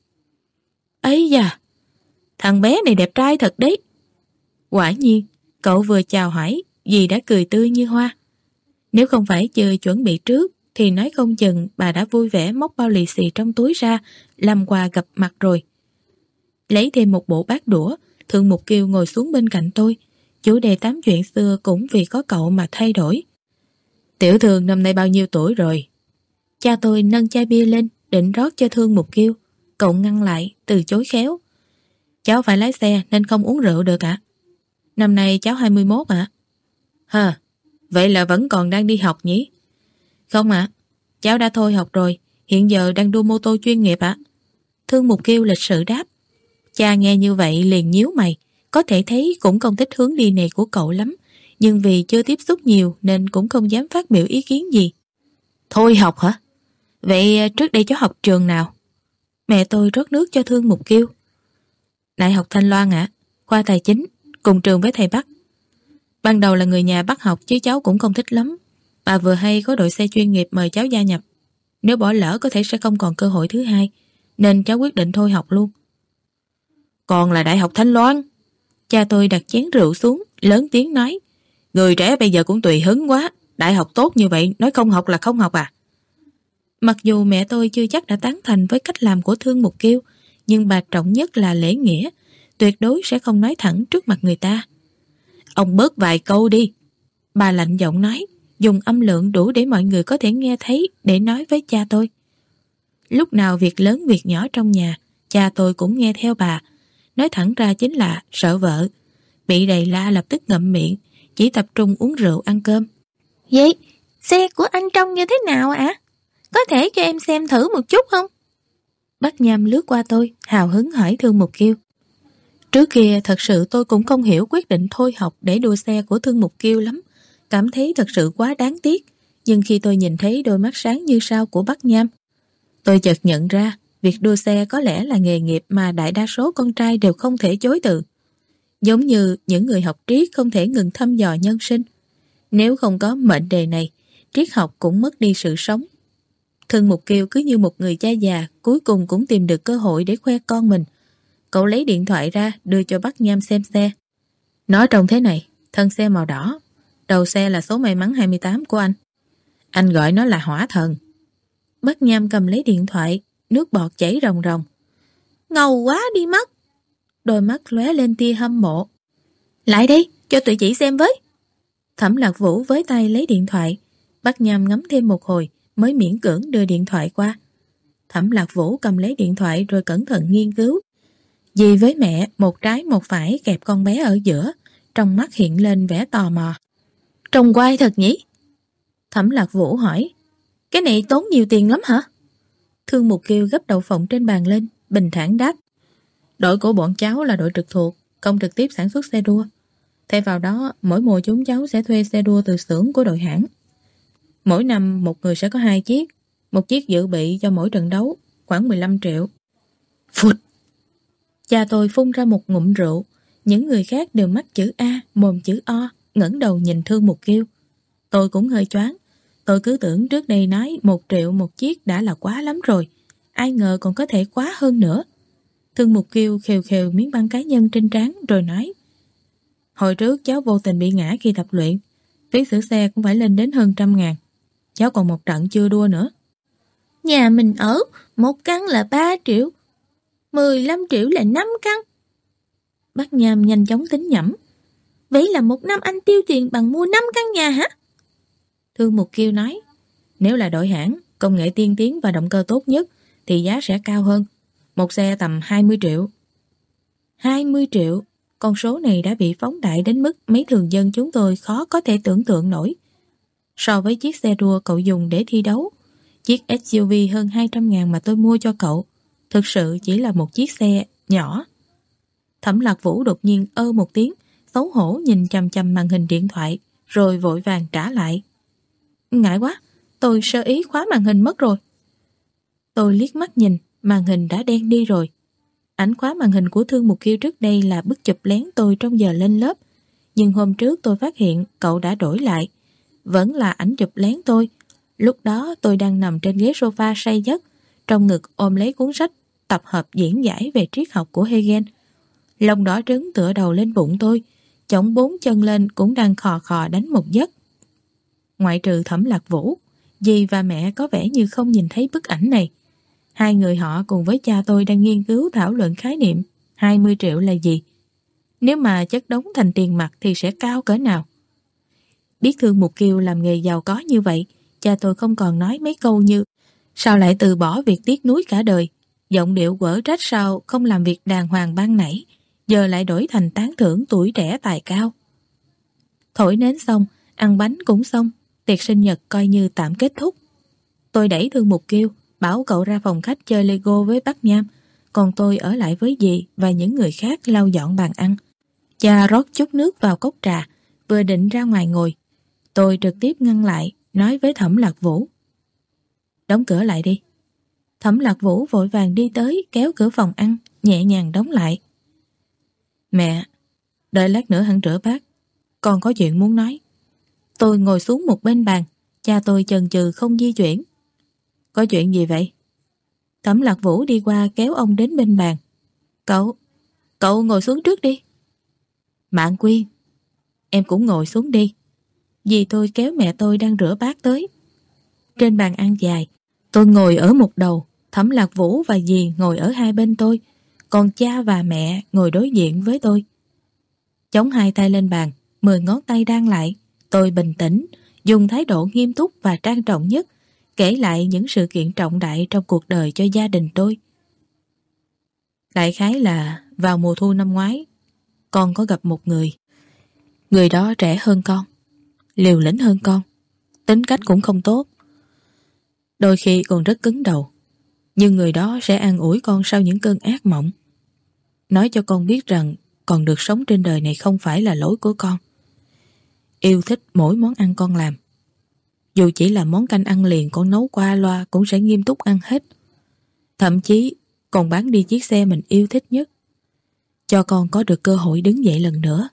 Ấy da, thằng bé này đẹp trai thật đấy. Quả nhiên, cậu vừa chào hỏi, dì đã cười tươi như hoa. Nếu không phải chưa chuẩn bị trước, thì nói không chừng bà đã vui vẻ móc bao lì xì trong túi ra, làm quà gặp mặt rồi. Lấy thêm một bộ bát đũa, Thương Mục Kiêu ngồi xuống bên cạnh tôi. Chủ đề tám chuyện xưa cũng vì có cậu mà thay đổi. Tiểu Thương năm nay bao nhiêu tuổi rồi? Cha tôi nâng chai bia lên, định rót cho Thương Mục Kiêu. Cậu ngăn lại, từ chối khéo. Cháu phải lái xe nên không uống rượu được ạ. Năm nay cháu hai mươi mốt ạ. Hờ, vậy là vẫn còn đang đi học nhỉ? Không ạ, cháu đã thôi học rồi, hiện giờ đang đua mô tô chuyên nghiệp ạ. Thương Mục Kiêu lịch sự đáp. Cha nghe như vậy liền nhíu mày, có thể thấy cũng không thích hướng đi này của cậu lắm, nhưng vì chưa tiếp xúc nhiều nên cũng không dám phát biểu ý kiến gì. Thôi học hả? Vậy trước đây cháu học trường nào? Mẹ tôi rót nước cho Thương Mục Kiêu. Đại học Thanh Loan ạ, khoa tài chính, cùng trường với thầy Bắc. Ban đầu là người nhà bắt học chứ cháu cũng không thích lắm. Bà vừa hay có đội xe chuyên nghiệp mời cháu gia nhập. Nếu bỏ lỡ có thể sẽ không còn cơ hội thứ hai, nên cháu quyết định thôi học luôn. Còn là Đại học Thanh Loan. Cha tôi đặt chén rượu xuống, lớn tiếng nói. Người trẻ bây giờ cũng tùy hứng quá. Đại học tốt như vậy, nói không học là không học à? Mặc dù mẹ tôi chưa chắc đã tán thành với cách làm của Thương Mục Kiêu, nhưng bà trọng nhất là lễ nghĩa, tuyệt đối sẽ không nói thẳng trước mặt người ta. Ông bớt vài câu đi. Bà lạnh giọng nói, dùng âm lượng đủ để mọi người có thể nghe thấy để nói với cha tôi. Lúc nào việc lớn việc nhỏ trong nhà, cha tôi cũng nghe theo bà. Nói thẳng ra chính là sợ vợ. Bị đầy la lập tức ngậm miệng, chỉ tập trung uống rượu ăn cơm. Vậy, xe của anh trông như thế nào ạ? À? Có thể cho em xem thử một chút không? Bác Nham lướt qua tôi, hào hứng hỏi Thương Mục Kiêu. Trước kia thật sự tôi cũng không hiểu quyết định thôi học để đua xe của Thương Mục Kiêu lắm, cảm thấy thật sự quá đáng tiếc. Nhưng khi tôi nhìn thấy đôi mắt sáng như sao của bác Nham, tôi chợt nhận ra việc đua xe có lẽ là nghề nghiệp mà đại đa số con trai đều không thể chối từ. Giống như những người học triết không thể ngừng thăm dò nhân sinh. Nếu không có mệnh đề này, triết học cũng mất đi sự sống. Thương Mục Kiêu cứ như một người cha già, cuối cùng cũng tìm được cơ hội để khoe con mình. Cậu lấy điện thoại ra đưa cho bác Nham xem xe. Nó trông thế này, thân xe màu đỏ, đầu xe là số may mắn hai mươi tám của anh. Anh gọi nó là Hỏa Thần. Bác Nham cầm lấy điện thoại, nước bọt chảy ròng ròng. Ngầu quá đi mất. Đôi mắt lóe lên tia hâm mộ. Lại đây, cho tụi chị xem với. Thẩm Lạc Vũ với tay lấy điện thoại. Bác Nham ngắm thêm một hồi mới miễn cưỡng đưa điện thoại qua. Thẩm Lạc Vũ cầm lấy điện thoại rồi cẩn thận nghiên cứu. Dì với mẹ một trái một phải kẹp con bé ở giữa, trong mắt hiện lên vẻ tò mò. Trông quai thật nhỉ? Thẩm Lạc Vũ hỏi. Cái này tốn nhiều tiền lắm hả? Thương Mục Kiêu gấp đậu phộng trên bàn lên, bình thản đáp. Đội của bọn cháu là đội trực thuộc, không trực tiếp sản xuất xe đua. Thay vào đó, mỗi mùa chúng cháu sẽ thuê xe đua từ xưởng của đội hãng. Mỗi năm một người sẽ có hai chiếc, một chiếc dự bị cho mỗi trận đấu, khoảng mười lăm triệu. Phụt! Cha tôi phun ra một ngụm rượu, những người khác đều mắt chữ A, mồm chữ O, ngẩng đầu nhìn Thương Mục Kiêu. Tôi cũng hơi choáng, tôi cứ tưởng trước đây nói một triệu một chiếc đã là quá lắm rồi, ai ngờ còn có thể quá hơn nữa. Thương Mục Kiêu khều khều miếng băng cá nhân trên trán rồi nói. Hồi trước cháu vô tình bị ngã khi tập luyện, phí sửa xe cũng phải lên đến hơn trăm ngàn. Cháu còn một trận chưa đua nữa. Nhà mình ở, một căn là ba triệu, mười lăm triệu là năm căn. Bác Nham nhanh chóng tính nhẩm. Vậy là một năm anh tiêu tiền bằng mua năm căn nhà hả? Thương Mục Kiêu nói. Nếu là đội hãng, công nghệ tiên tiến và động cơ tốt nhất thì giá sẽ cao hơn. Một xe tầm hai mươi triệu. hai mươi triệu, con số này đã bị phóng đại đến mức mấy thường dân chúng tôi khó có thể tưởng tượng nổi. So với chiếc xe đua cậu dùng để thi đấu, chiếc ét u vê hơn hai trăm ngàn mà tôi mua cho cậu thực sự chỉ là một chiếc xe nhỏ. Thẩm Lạc Vũ đột nhiên ơ một tiếng, xấu hổ nhìn chằm chằm màn hình điện thoại, rồi vội vàng trả lại. Ngại quá, tôi sơ ý khóa màn hình mất rồi. Tôi liếc mắt nhìn, màn hình đã đen đi rồi. Ảnh khóa màn hình của Thương Mục Kiêu trước đây là bức chụp lén tôi trong giờ lên lớp. Nhưng hôm trước tôi phát hiện cậu đã đổi lại. Vẫn là ảnh chụp lén tôi. Lúc đó tôi đang nằm trên ghế sofa say giấc, trong ngực ôm lấy cuốn sách tập hợp diễn giải về triết học của Hegel. Lông đỏ trứng tựa đầu lên bụng tôi, chống bốn chân lên cũng đang khò khò đánh một giấc. Ngoại trừ Thẩm Lạc Vũ, dì và mẹ có vẻ như không nhìn thấy bức ảnh này. Hai người họ cùng với cha tôi đang nghiên cứu thảo luận khái niệm hai mươi triệu là gì. Nếu mà chất đống thành tiền mặt thì sẽ cao cỡ nào? Biết Thương Mục Kiêu làm nghề giàu có như vậy, cha tôi không còn nói mấy câu như sao lại từ bỏ việc tiếc nuối cả đời, giọng điệu quở trách sao không làm việc đàng hoàng ban nãy, giờ lại đổi thành tán thưởng tuổi trẻ tài cao. Thổi nến xong, ăn bánh cũng xong, tiệc sinh nhật coi như tạm kết thúc. Tôi đẩy Thương Mục Kiêu, bảo cậu ra phòng khách chơi Lego với bác Nham, còn tôi ở lại với dì và những người khác lau dọn bàn ăn. Cha rót chút nước vào cốc trà, vừa định ra ngoài ngồi. Tôi trực tiếp ngăn lại, nói với Thẩm Lạc Vũ. Đóng cửa lại đi. Thẩm Lạc Vũ vội vàng đi tới kéo cửa phòng ăn, nhẹ nhàng đóng lại. Mẹ, đợi lát nữa hẳn rửa bát, con có chuyện muốn nói. Tôi ngồi xuống một bên bàn, cha tôi chần chừ không di chuyển. Có chuyện gì vậy? Thẩm Lạc Vũ đi qua kéo ông đến bên bàn. Cậu, cậu ngồi xuống trước đi. Mạn Quyên, em cũng ngồi xuống đi. Dì tôi kéo mẹ tôi đang rửa bát tới. Trên bàn ăn dài, tôi ngồi ở một đầu, Thẩm Lạc Vũ và dì ngồi ở hai bên tôi, còn cha và mẹ ngồi đối diện với tôi. Chống hai tay lên bàn, mười ngón tay đan lại, tôi bình tĩnh, dùng thái độ nghiêm túc và trang trọng nhất, kể lại những sự kiện trọng đại trong cuộc đời cho gia đình tôi. Đại khái là vào mùa thu năm ngoái, con có gặp một người. Người đó trẻ hơn con, liều lĩnh hơn con, tính cách cũng không tốt. Đôi khi còn rất cứng đầu, nhưng người đó sẽ an ủi con sau những cơn ác mộng. Nói cho con biết rằng còn được sống trên đời này không phải là lỗi của con. Yêu thích mỗi món ăn con làm. Dù chỉ là món canh ăn liền con nấu qua loa cũng sẽ nghiêm túc ăn hết. Thậm chí còn bán đi chiếc xe mình yêu thích nhất, cho con có được cơ hội đứng dậy lần nữa.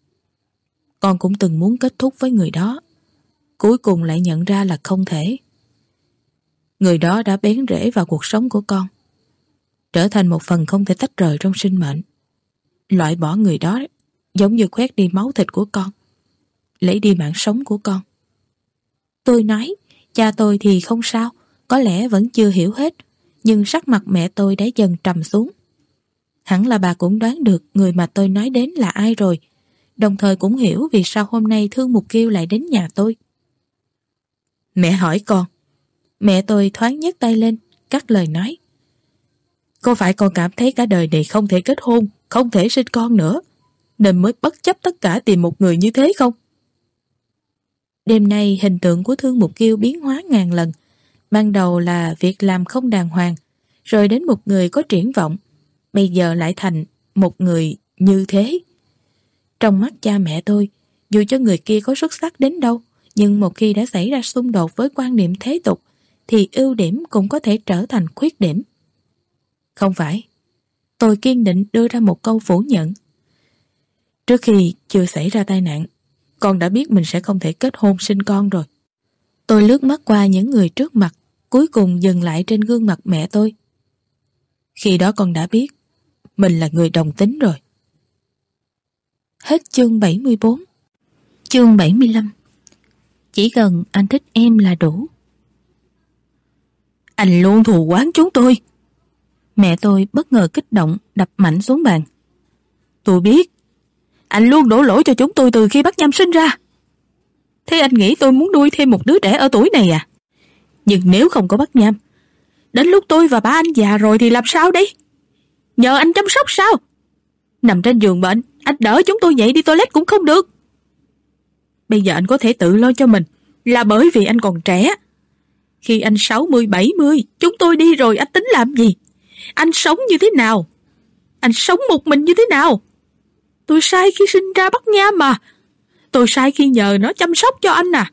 Con cũng từng muốn kết thúc với người đó, cuối cùng lại nhận ra là không thể. Người đó đã bén rễ vào cuộc sống của con, trở thành một phần không thể tách rời trong sinh mệnh. Loại bỏ người đó giống như khoét đi máu thịt của con, lấy đi mạng sống của con. Tôi nói, cha tôi thì không sao, có lẽ vẫn chưa hiểu hết, nhưng sắc mặt mẹ tôi đã dần trầm xuống. Hẳn là bà cũng đoán được người mà tôi nói đến là ai rồi, đồng thời cũng hiểu vì sao hôm nay Thương Mục Kiêu lại đến nhà tôi. Mẹ hỏi con. Mẹ tôi thoáng nhấc tay lên, cắt lời nói. Có phải con cảm thấy cả đời này không thể kết hôn, không thể sinh con nữa, nên mới bất chấp tất cả tìm một người như thế không? Đêm nay hình tượng của Thương Mục Kiêu biến hóa ngàn lần. Ban đầu là việc làm không đàng hoàng, rồi đến một người có triển vọng, bây giờ lại thành một người như thế. Trong mắt cha mẹ tôi, dù cho người kia có xuất sắc đến đâu, nhưng một khi đã xảy ra xung đột với quan niệm thế tục, thì ưu điểm cũng có thể trở thành khuyết điểm. Không phải. Tôi kiên định đưa ra một câu phủ nhận. Trước khi chưa xảy ra tai nạn, con đã biết mình sẽ không thể kết hôn sinh con rồi. Tôi lướt mắt qua những người trước mặt, cuối cùng dừng lại trên gương mặt mẹ tôi. Khi đó con đã biết mình là người đồng tính rồi. Hết chương bảy mươi bốn. Chương bảy mươi lăm. Chỉ cần anh thích em là đủ. Anh luôn thù oán chúng tôi. Mẹ tôi bất ngờ kích động, đập mạnh xuống bàn. Tôi biết, anh luôn đổ lỗi cho chúng tôi từ khi Bắc Nham sinh ra. Thế anh nghĩ tôi muốn nuôi thêm một đứa trẻ ở tuổi này à? Nhưng nếu không có Bắc Nham, đến lúc tôi và ba anh già rồi thì làm sao đấy? Nhờ anh chăm sóc sao? Nằm trên giường bệnh, anh đỡ chúng tôi dậy đi toilet cũng không được. Bây giờ anh có thể tự lo cho mình là bởi vì anh còn trẻ. Khi anh sáu mươi bảy mươi, chúng tôi đi rồi anh tính làm gì? Anh sống như thế nào? Anh sống một mình như thế nào? Tôi sai khi sinh ra Bắc Nham mà. Tôi sai khi nhờ nó chăm sóc cho anh à.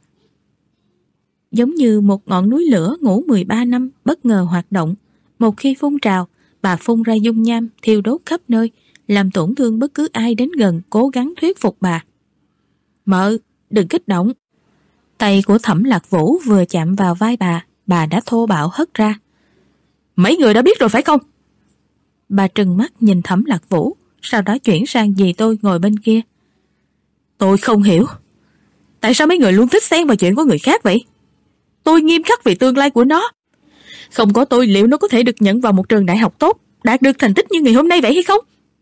Giống như một ngọn núi lửa ngủ mười ba năm bất ngờ hoạt động. Một khi phun trào, bà phun ra dung nham thiêu đốt khắp nơi, làm tổn thương bất cứ ai đến gần cố gắng thuyết phục bà. Mợ, đừng kích động. Tay của Thẩm Lạc Vũ vừa chạm vào vai bà, bà đã thô bạo hất ra. Mấy người đã biết rồi phải không? Bà trừng mắt nhìn Thẩm Lạc Vũ, sau đó chuyển sang dì tôi ngồi bên kia. Tôi không hiểu, tại sao mấy người luôn thích xen vào chuyện của người khác vậy? Tôi nghiêm khắc vì tương lai của nó. Không có tôi liệu nó có thể được nhận vào một trường đại học tốt, đạt được thành tích như ngày hôm nay vậy hay không?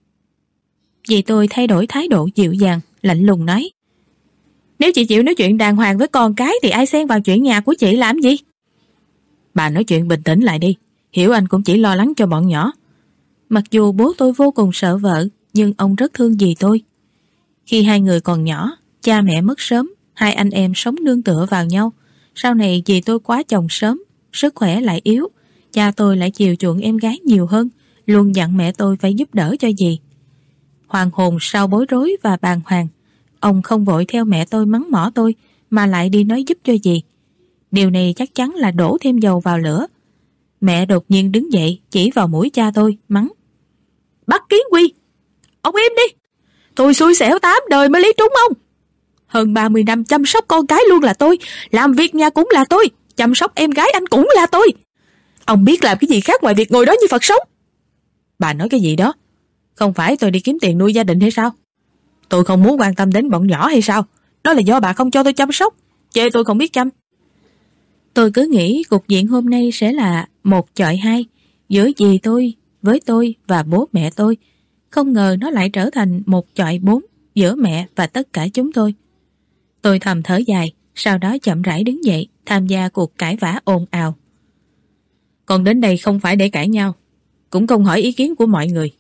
Dì tôi thay đổi thái độ dịu dàng, lạnh lùng nói. Nếu chị chịu nói chuyện đàng hoàng với con cái thì ai xen vào chuyện nhà của chị làm gì? Bà nói chuyện bình tĩnh lại đi, hiểu anh cũng chỉ lo lắng cho bọn nhỏ. Mặc dù bố tôi vô cùng sợ vợ, nhưng ông rất thương dì tôi. Khi hai người còn nhỏ, cha mẹ mất sớm, hai anh em sống nương tựa vào nhau. Sau này dì tôi quá chồng sớm, sức khỏe lại yếu, cha tôi lại chiều chuộng em gái nhiều hơn, luôn dặn mẹ tôi phải giúp đỡ cho dì. Hoàng hồn sau bối rối và bàng hoàng, ông không vội theo mẹ tôi mắng mỏ tôi, mà lại đi nói giúp cho dì. Điều này chắc chắn là đổ thêm dầu vào lửa. Mẹ đột nhiên đứng dậy, chỉ vào mũi cha tôi, mắng. Bắc Kiến Quy, ông im đi! Tôi xui xẻo tám đời mới lấy trúng ông. Hơn ba mươi năm chăm sóc con cái luôn là tôi, làm việc nhà cũng là tôi, chăm sóc em gái anh cũng là tôi. Ông biết làm cái gì khác ngoài việc ngồi đó như Phật sống? Bà nói cái gì đó? Không phải tôi đi kiếm tiền nuôi gia đình hay sao? Tôi không muốn quan tâm đến bọn nhỏ hay sao? Đó là do bà không cho tôi chăm sóc, chê tôi không biết chăm. Tôi cứ nghĩ cục diện hôm nay sẽ là một chọi hai giữa dì tôi với tôi và bố mẹ tôi. Không ngờ nó lại trở thành một chọi bốn giữa mẹ và tất cả chúng tôi. Tôi thầm thở dài, sau đó chậm rãi đứng dậy tham gia cuộc cãi vã ồn ào. Còn đến đây không phải để cãi nhau, cũng không hỏi ý kiến của mọi người.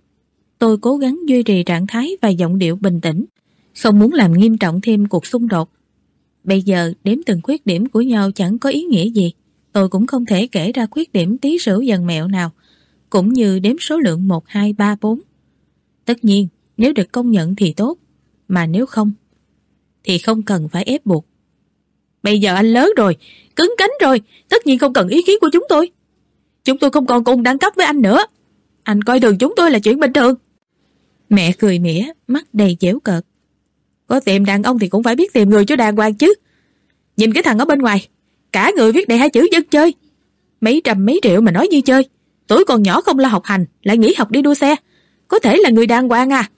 Tôi cố gắng duy trì trạng thái và giọng điệu bình tĩnh, không muốn làm nghiêm trọng thêm cuộc xung đột. Bây giờ đếm từng khuyết điểm của nhau chẳng có ý nghĩa gì. Tôi cũng không thể kể ra khuyết điểm tí sửu dần mẹo nào, cũng như đếm số lượng một, hai, ba, bốn. Tất nhiên, nếu được công nhận thì tốt, mà nếu không, thì không cần phải ép buộc. Bây giờ anh lớn rồi, cứng cánh rồi, tất nhiên không cần ý kiến của chúng tôi. Chúng tôi không còn cùng đẳng cấp với anh nữa. Anh coi thường chúng tôi là chuyện bình thường. Mẹ cười mỉa, mắt đầy giễu cợt. Có tìm đàn ông thì cũng phải biết tìm người cho đàng hoàng chứ. Nhìn cái thằng ở bên ngoài, cả người viết đầy hai chữ dân chơi. Mấy trăm mấy triệu mà nói như chơi. Tuổi còn nhỏ không lo học hành, lại nghỉ học đi đua xe. Có thể là người đàng hoàng à?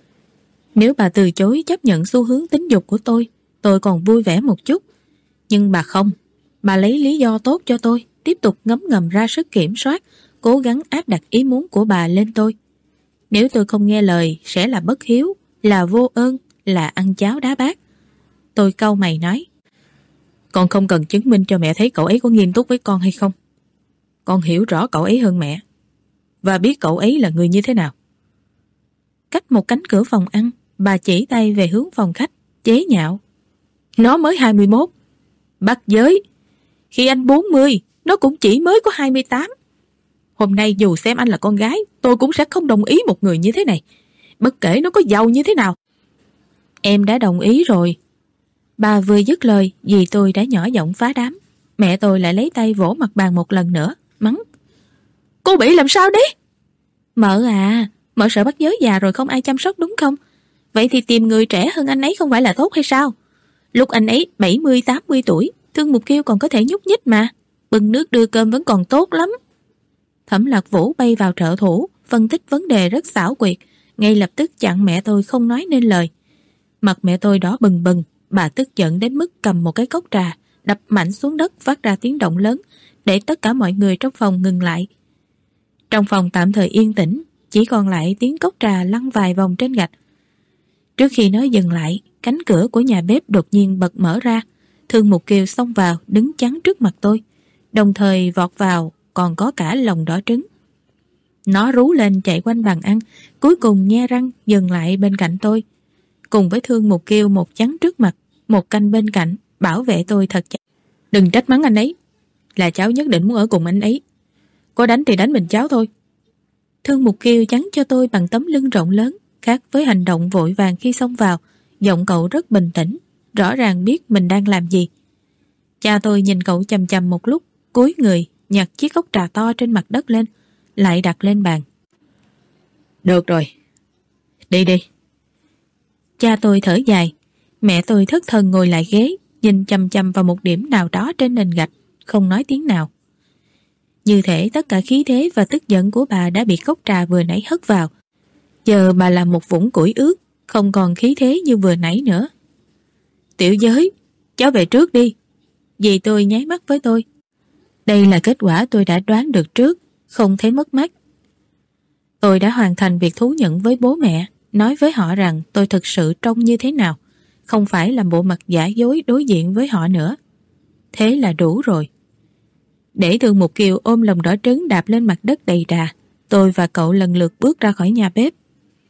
Nếu bà từ chối chấp nhận xu hướng tính dục của tôi, tôi còn vui vẻ một chút. Nhưng bà không. Bà lấy lý do tốt cho tôi, tiếp tục ngấm ngầm ra sức kiểm soát, cố gắng áp đặt ý muốn của bà lên tôi. Nếu tôi không nghe lời sẽ là bất hiếu, là vô ơn, là ăn cháo đá bát. Tôi cau mày nói, con không cần chứng minh cho mẹ thấy cậu ấy có nghiêm túc với con hay không. Con hiểu rõ cậu ấy hơn mẹ, và biết cậu ấy là người như thế nào. Cách một cánh cửa phòng ăn, bà chỉ tay về hướng phòng khách, chế nhạo. Nó mới hai mươi mốt. Bắt giới. Khi anh bốn mươi, nó cũng chỉ mới có hai mươi tám. Hôm nay dù xem anh là con gái, tôi cũng sẽ không đồng ý một người như thế này. Bất kể nó có giàu như thế nào. Em đã đồng ý rồi. Bà vừa dứt lời, dì tôi đã nhỏ giọng phá đám. Mẹ tôi lại lấy tay vỗ mặt bàn một lần nữa, mắng. Cô bị làm sao đấy? Mợ à, mợ sợ bắt giới già rồi không ai chăm sóc đúng không? Vậy thì tìm người trẻ hơn anh ấy không phải là tốt hay sao? Lúc anh ấy bảy mươi tám mươi tuổi, Thương Mục Kiêu còn có thể nhúc nhích mà. Bưng nước đưa cơm vẫn còn tốt lắm. Thẩm Lạc Vũ bay vào trợ thủ, phân tích vấn đề rất xảo quyệt, ngay lập tức chặn mẹ tôi không nói nên lời. Mặt mẹ tôi đỏ bừng bừng, bà tức giận đến mức cầm một cái cốc trà, đập mạnh xuống đất phát ra tiếng động lớn, để tất cả mọi người trong phòng ngừng lại. Trong phòng tạm thời yên tĩnh, chỉ còn lại tiếng cốc trà lăn vài vòng trên gạch. Trước khi nó dừng lại, cánh cửa của nhà bếp đột nhiên bật mở ra. Thương Mục Kiều xông vào, đứng chắn trước mặt tôi, đồng thời vọt vào còn có cả lồng đỏ trứng. Nó rú lên chạy quanh bàn ăn, cuối cùng nhe răng dừng lại bên cạnh tôi. Cùng với Thương Mục Kiều một chắn trước mặt, một canh bên cạnh, bảo vệ tôi thật chặt. Đừng trách mắng anh ấy, là cháu nhất định muốn ở cùng anh ấy. Có đánh thì đánh mình cháu thôi. Thương Mục Kiều chắn cho tôi bằng tấm lưng rộng lớn, khác với hành động vội vàng khi xông vào. Giọng cậu rất bình tĩnh, rõ ràng biết mình đang làm gì. Cha tôi nhìn cậu chằm chằm một lúc, cúi người nhặt chiếc cốc trà to trên mặt đất lên, lại đặt lên bàn. Được rồi, đi đi. Cha tôi thở dài, mẹ tôi thất thần ngồi lại ghế, nhìn chằm chằm vào một điểm nào đó trên nền gạch, không nói tiếng nào. Như thể tất cả khí thế và tức giận của bà đã bị cốc trà vừa nãy hất vào. Giờ bà là một vũng củi ướt, không còn khí thế như vừa nãy nữa. Tiểu Giới, cháu về trước đi. Dì tôi nháy mắt với tôi. Đây là kết quả tôi đã đoán được trước, không thấy mất mát. Tôi đã hoàn thành việc thú nhận với bố mẹ, nói với họ rằng tôi thực sự trông như thế nào, không phải làm bộ mặt giả dối đối diện với họ nữa. Thế là đủ rồi. Để Thương Mục Kiều ôm lồng đỏ trứng đạp lên mặt đất đầy trà, tôi và cậu lần lượt bước ra khỏi nhà bếp.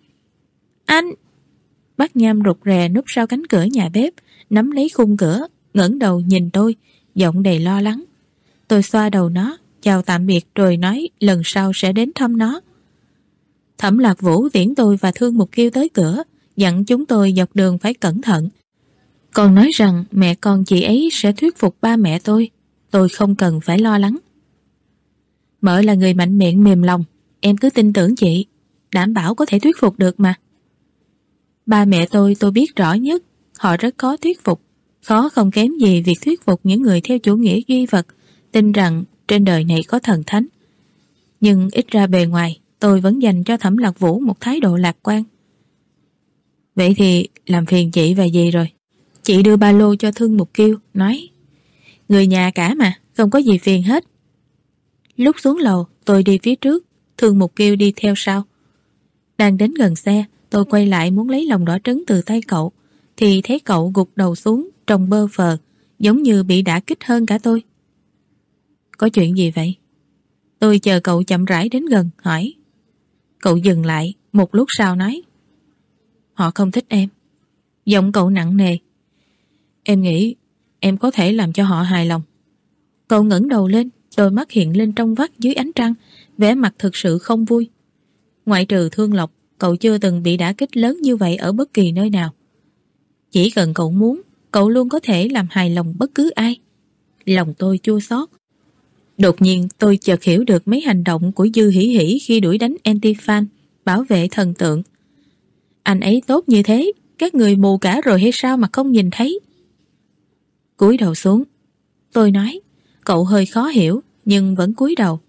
Anh! Bác Nham rụt rè núp sau cánh cửa nhà bếp, nắm lấy khung cửa, ngẩng đầu nhìn tôi, giọng đầy lo lắng. Tôi xoa đầu nó, chào tạm biệt rồi nói lần sau sẽ đến thăm nó. Thẩm Lạc Vũ tiễn tôi và Thương Mục Kiêu tới cửa, dặn chúng tôi dọc đường phải cẩn thận. Còn nói rằng mẹ con chị ấy sẽ thuyết phục ba mẹ tôi, tôi không cần phải lo lắng. Mợ là người mạnh miệng mềm lòng, em cứ tin tưởng chị, đảm bảo có thể thuyết phục được mà. Ba mẹ tôi tôi biết rõ nhất, họ rất khó thuyết phục, khó không kém gì việc thuyết phục những người theo chủ nghĩa duy vật, tin rằng trên đời này có thần thánh. Nhưng ít ra bề ngoài, tôi vẫn dành cho Thẩm Lạc Vũ một thái độ lạc quan. Vậy thì làm phiền chị và dì rồi. Chị đưa ba lô cho Thương Mục Kiêu, nói: người nhà cả mà, không có gì phiền hết. Lúc xuống lầu, tôi đi phía trước, Thương Mục Kiêu đi theo sau. Đang đến gần xe, tôi quay lại muốn lấy lòng đỏ trứng từ tay cậu, thì thấy cậu gục đầu xuống, trông bơ phờ, giống như bị đả kích hơn cả tôi. Có chuyện gì vậy? Tôi chờ cậu chậm rãi đến gần, hỏi. Cậu dừng lại, một lúc sau nói: họ không thích em. Giọng cậu nặng nề. Em nghĩ em có thể làm cho họ hài lòng. Cậu ngẩng đầu lên, đôi mắt hiện lên trong vắt dưới ánh trăng, vẻ mặt thực sự không vui. Ngoại trừ Thương Lộc, cậu chưa từng bị đả kích lớn như vậy ở bất kỳ nơi nào. Chỉ cần cậu muốn, cậu luôn có thể làm hài lòng bất cứ ai. Lòng tôi chua xót. Đột nhiên tôi chợt hiểu được mấy hành động của Dư Hỷ Hỷ khi đuổi đánh Antifan, bảo vệ thần tượng. Anh ấy tốt như thế, các người mù cả rồi hay sao mà không nhìn thấy? Cúi đầu xuống, tôi nói. Cậu hơi khó hiểu, nhưng vẫn cúi đầu.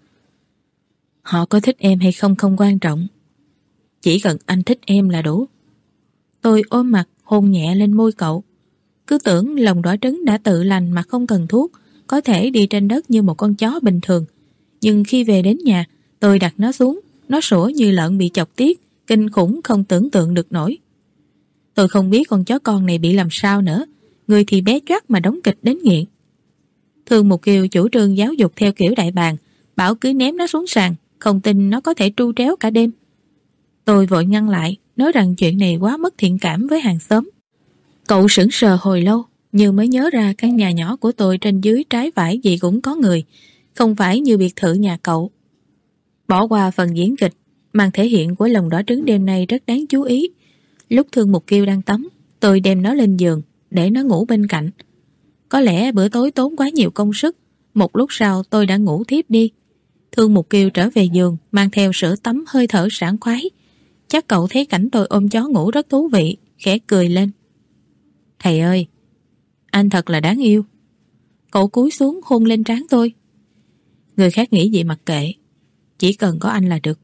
Họ có thích em hay không không quan trọng. Chỉ cần anh thích em là đủ. Tôi ôm mặt hôn nhẹ lên môi cậu. Cứ tưởng lòng đỏ trứng đã tự lành mà không cần thuốc, có thể đi trên đất như một con chó bình thường. Nhưng khi về đến nhà, tôi đặt nó xuống, nó sủa như lợn bị chọc tiết, kinh khủng không tưởng tượng được nổi. Tôi không biết con chó con này bị làm sao nữa, người thì bé choắt mà đóng kịch đến nghiện. Thương Mục Kiều chủ trương giáo dục theo kiểu đại bàng, bảo cứ ném nó xuống sàn, không tin nó có thể tru tréo cả đêm. Tôi vội ngăn lại, nói rằng chuyện này quá mất thiện cảm với hàng xóm. Cậu sững sờ hồi lâu, nhưng mới nhớ ra căn nhà nhỏ của tôi trên dưới trái vải gì cũng có người, không phải như biệt thự nhà cậu. Bỏ qua phần diễn kịch, màn thể hiện của lòng đỏ trứng đêm nay rất đáng chú ý. Lúc Thương Mục Kiêu đang tắm, tôi đem nó lên giường, để nó ngủ bên cạnh. Có lẽ bữa tối tốn quá nhiều công sức, một lúc sau tôi đã ngủ thiếp đi. Thương Mục Kiêu trở về giường, mang theo sữa tắm hơi thở sảng khoái. Chắc cậu thấy cảnh tôi ôm chó ngủ rất thú vị, khẽ cười lên. Thầy ơi, anh thật là đáng yêu. Cậu cúi xuống hôn lên trán tôi. Người khác nghĩ gì mặc kệ, chỉ cần có anh là được.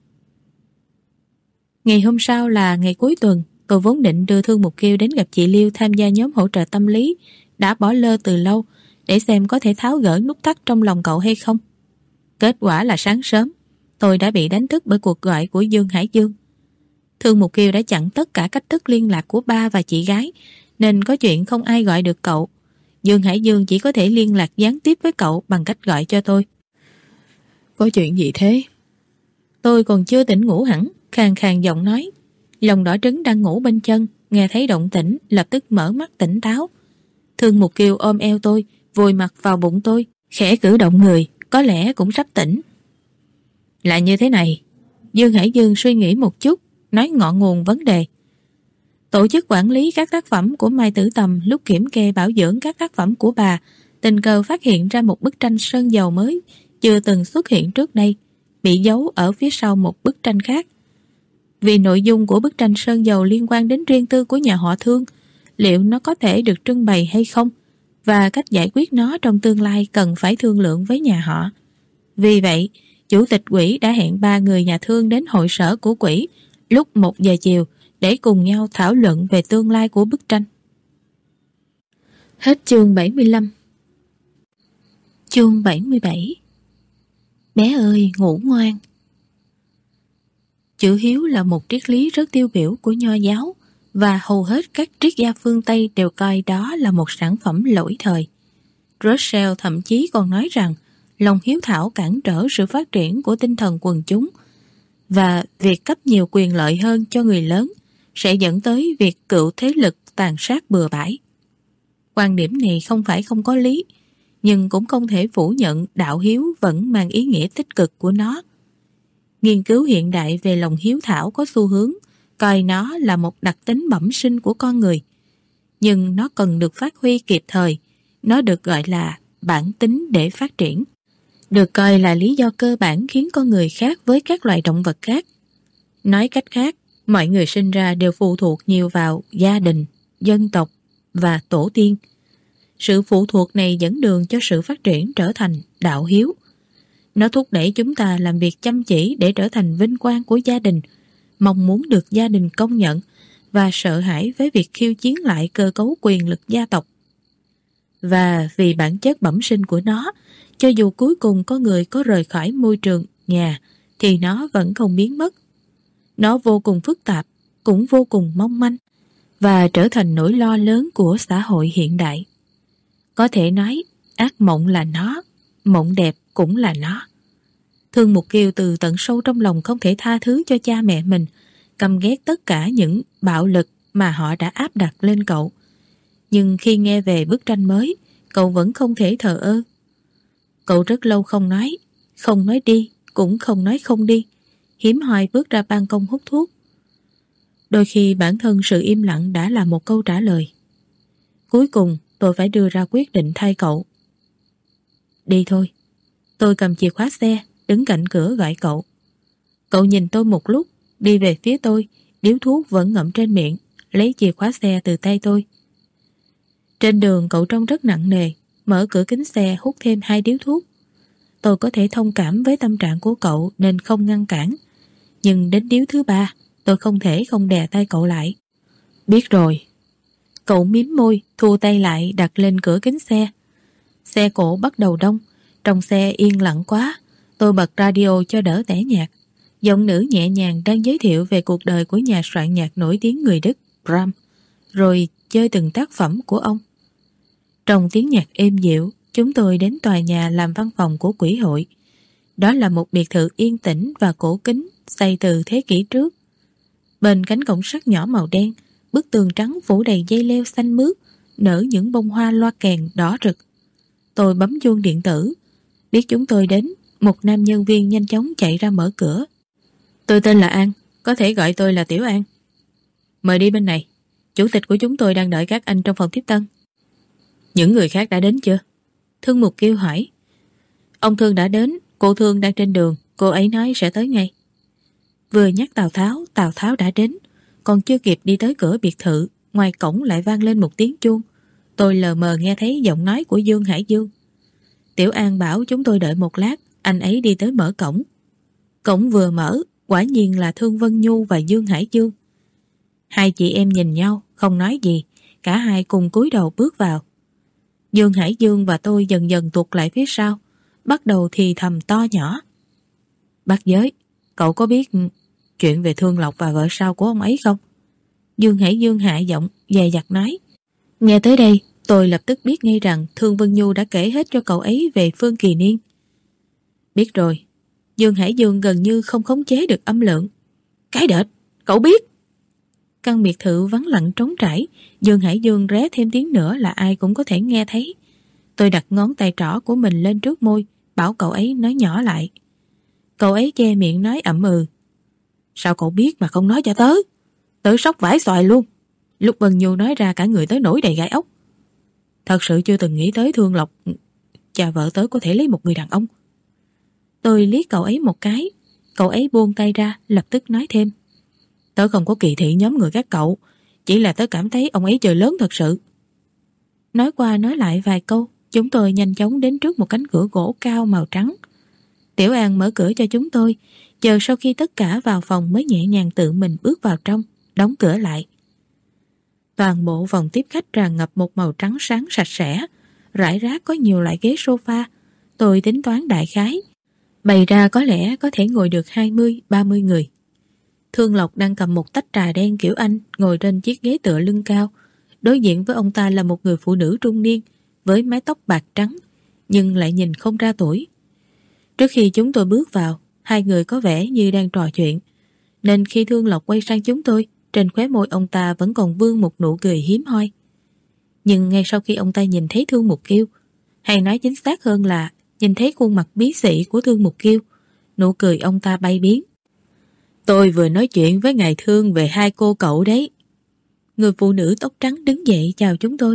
Ngày hôm sau là ngày cuối tuần, tôi vốn định đưa Thương Mục Kiêu đến gặp chị Liêu tham gia nhóm hỗ trợ tâm lý, đã bỏ lơ từ lâu, để xem có thể tháo gỡ nút thắt trong lòng cậu hay không. Kết quả là sáng sớm, tôi đã bị đánh thức bởi cuộc gọi của Dương Hải Dương. Thương Mục Kiêu đã chặn tất cả cách thức liên lạc của ba và chị gái, nên có chuyện không ai gọi được cậu. Dương Hải Dương chỉ có thể liên lạc gián tiếp với cậu bằng cách gọi cho tôi. Có chuyện gì thế? Tôi còn chưa tỉnh ngủ hẳn, khàn khàn giọng nói. Lòng đỏ trứng đang ngủ bên chân, nghe thấy động tĩnh, lập tức mở mắt tỉnh táo. Thương Mục Kiêu ôm eo tôi, vùi mặt vào bụng tôi, khẽ cử động người, có lẽ cũng sắp tỉnh. Là như thế này, Dương Hải Dương suy nghĩ một chút, nói ngọn nguồn vấn đề. Tổ chức quản lý các tác phẩm của Mai Tử Tầm lúc kiểm kê bảo dưỡng các tác phẩm của bà, tình cờ phát hiện ra một bức tranh sơn dầu mới, chưa từng xuất hiện trước đây, bị giấu ở phía sau một bức tranh khác. Vì nội dung của bức tranh sơn dầu liên quan đến riêng tư của nhà họ Thương, liệu nó có thể được trưng bày hay không, và cách giải quyết nó trong tương lai cần phải thương lượng với nhà họ. Vì vậy, chủ tịch quỹ đã hẹn ba người nhà Thương đến hội sở của quỹ lúc một giờ chiều để cùng nhau thảo luận về tương lai của bức tranh. Hết chương bảy mươi lăm. Chương bảy mươi bảy. Bé ơi ngủ ngoan. Chữ hiếu là một triết lý rất tiêu biểu của Nho giáo, và hầu hết các triết gia phương Tây đều coi đó là một sản phẩm lỗi thời. Russell thậm chí còn nói rằng lòng hiếu thảo cản trở sự phát triển của tinh thần quần chúng, và việc cấp nhiều quyền lợi hơn cho người lớn sẽ dẫn tới việc cựu thế lực tàn sát bừa bãi. Quan điểm này không phải không có lý, nhưng cũng không thể phủ nhận đạo hiếu vẫn mang ý nghĩa tích cực của nó. Nghiên cứu hiện đại về lòng hiếu thảo có xu hướng coi nó là một đặc tính bẩm sinh của con người, nhưng nó cần được phát huy kịp thời. Nó được gọi là bản tính để phát triển, được coi là lý do cơ bản khiến con người khác với các loài động vật khác. Nói cách khác, Mọi người sinh ra đều phụ thuộc nhiều vào gia đình, dân tộc và tổ tiên. Sự phụ thuộc này dẫn đường cho sự phát triển trở thành đạo hiếu. Nó thúc đẩy chúng ta làm việc chăm chỉ để trở thành vinh quang của gia đình, mong muốn được gia đình công nhận và sợ hãi với việc khiêu chiến lại cơ cấu quyền lực gia tộc. Và vì bản chất bẩm sinh của nó, cho dù cuối cùng có người có rời khỏi môi trường nhà thì nó vẫn không biến mất. Nó vô cùng phức tạp, cũng vô cùng mong manh và trở thành nỗi lo lớn của xã hội hiện đại. Có thể nói, ác mộng là nó, mộng đẹp cũng là nó. Thương Mục Kiều từ tận sâu trong lòng không thể tha thứ cho cha mẹ mình, căm ghét tất cả những bạo lực mà họ đã áp đặt lên cậu. Nhưng khi nghe về bức tranh mới, cậu vẫn không thể thờ ơ. Cậu rất lâu không nói, không nói đi, cũng không nói không đi, hiếm hoi bước ra ban công hút thuốc. Đôi khi bản thân sự im lặng đã là một câu trả lời. Cuối cùng tôi phải đưa ra quyết định thay cậu. Đi thôi. Tôi cầm chìa khóa xe, đứng cạnh cửa gọi cậu. Cậu nhìn tôi một lúc, đi về phía tôi, điếu thuốc vẫn ngậm trên miệng, lấy chìa khóa xe từ tay tôi. Trên đường cậu trông rất nặng nề, mở cửa kính xe hút thêm hai điếu thuốc. Tôi có thể thông cảm với tâm trạng của cậu nên không ngăn cản. Nhưng đến điếu thứ ba, tôi không thể không đè tay cậu lại. Biết rồi. Cậu mím môi, thu tay lại đặt lên cửa kính xe. Xe cộ bắt đầu đông, trong xe yên lặng quá. Tôi bật radio cho đỡ tẻ nhạc. Giọng nữ nhẹ nhàng đang giới thiệu về cuộc đời của nhà soạn nhạc nổi tiếng người Đức, Brahms, rồi chơi từng tác phẩm của ông. Trong tiếng nhạc êm dịu, chúng tôi đến tòa nhà làm văn phòng của quỹ hội. Đó là một biệt thự yên tĩnh và cổ kính, xây từ thế kỷ trước. Bên cánh cổng sắt nhỏ màu đen, bức tường trắng phủ đầy dây leo xanh mướt, nở những bông hoa loa kèn đỏ rực. Tôi bấm chuông điện tử. Biết chúng tôi đến, một nam nhân viên nhanh chóng chạy ra mở cửa. Tôi tên là An, có thể gọi tôi là Tiểu An. Mời đi bên này, chủ tịch của chúng tôi đang đợi các anh trong phòng tiếp tân. Những người khác đã đến chưa? Thương Mục Kiều hỏi. Ông Thương đã đến, cô Thương đang trên đường, cô ấy nói sẽ tới ngay. Vừa nhắc Tào Tháo, Tào Tháo đã đến. Còn chưa kịp đi tới cửa biệt thự, ngoài cổng lại vang lên một tiếng chuông. Tôi lờ mờ nghe thấy giọng nói của Dương Hải Dương. Tiểu An bảo chúng tôi đợi một lát, anh ấy đi tới mở cổng. Cổng vừa mở, quả nhiên là Thương Vân Nhu và Dương Hải Dương. Hai chị em nhìn nhau, không nói gì, cả hai cùng cúi đầu bước vào. Dương Hải Dương và tôi dần dần tuột lại phía sau, bắt đầu thì thầm to nhỏ. Bác Giới, cậu có biết chuyện về Thương Lộc và vợ sau của ông ấy không? Dương Hải Dương hạ giọng, dè dặt nói. Nghe tới đây, tôi lập tức biết ngay rằng Thương Vân Nhu đã kể hết cho cậu ấy về Phương Kỳ Niên. Biết rồi. Dương Hải Dương gần như không khống chế được âm lượng. Cái đệt, cậu biết. Căn biệt thự vắng lặng trống trải, Dương Hải Dương ré thêm tiếng nữa là ai cũng có thể nghe thấy. Tôi đặt ngón tay trỏ của mình lên trước môi, bảo cậu ấy nói nhỏ lại. Cậu ấy che miệng nói ậm ừ. Sao cậu biết mà không nói cho tớ? Tớ sốc vãi xoài luôn. Lúc Vân Nhu nói ra cả người tớ nổi đầy gai ốc. Thật sự chưa từng nghĩ tới Thương Lộc, cha vợ tớ có thể lấy một người đàn ông. Tôi liếc cậu ấy một cái. Cậu ấy buông tay ra, lập tức nói thêm. Tớ không có kỳ thị nhóm người các cậu, chỉ là tớ cảm thấy ông ấy chơi lớn thật sự. Nói qua nói lại vài câu, chúng tôi nhanh chóng đến trước một cánh cửa gỗ cao màu trắng. Tiểu An mở cửa cho chúng tôi, chờ sau khi tất cả vào phòng mới nhẹ nhàng tự mình bước vào trong, đóng cửa lại. Toàn bộ phòng tiếp khách tràn ngập một màu trắng sáng sạch sẽ, rải rác có nhiều loại ghế sofa. Tôi tính toán đại khái, bày ra có lẽ có thể ngồi được hai mươi ba mươi người. Thương Lộc đang cầm một tách trà đen kiểu Anh, ngồi trên chiếc ghế tựa lưng cao. Đối diện với ông ta là một người phụ nữ trung niên, với mái tóc bạc trắng, nhưng lại nhìn không ra tuổi. Trước khi chúng tôi bước vào, hai người có vẻ như đang trò chuyện, nên khi Thương Lộc quay sang chúng tôi, trên khóe môi ông ta vẫn còn vương một nụ cười hiếm hoi. Nhưng ngay sau khi ông ta nhìn thấy Thương Mục Kiều, hay nói chính xác hơn là nhìn thấy khuôn mặt bí xị của Thương Mục Kiều, nụ cười ông ta bay biến. Tôi vừa nói chuyện với ngài Thương về hai cô cậu đấy. Người phụ nữ tóc trắng đứng dậy chào chúng tôi.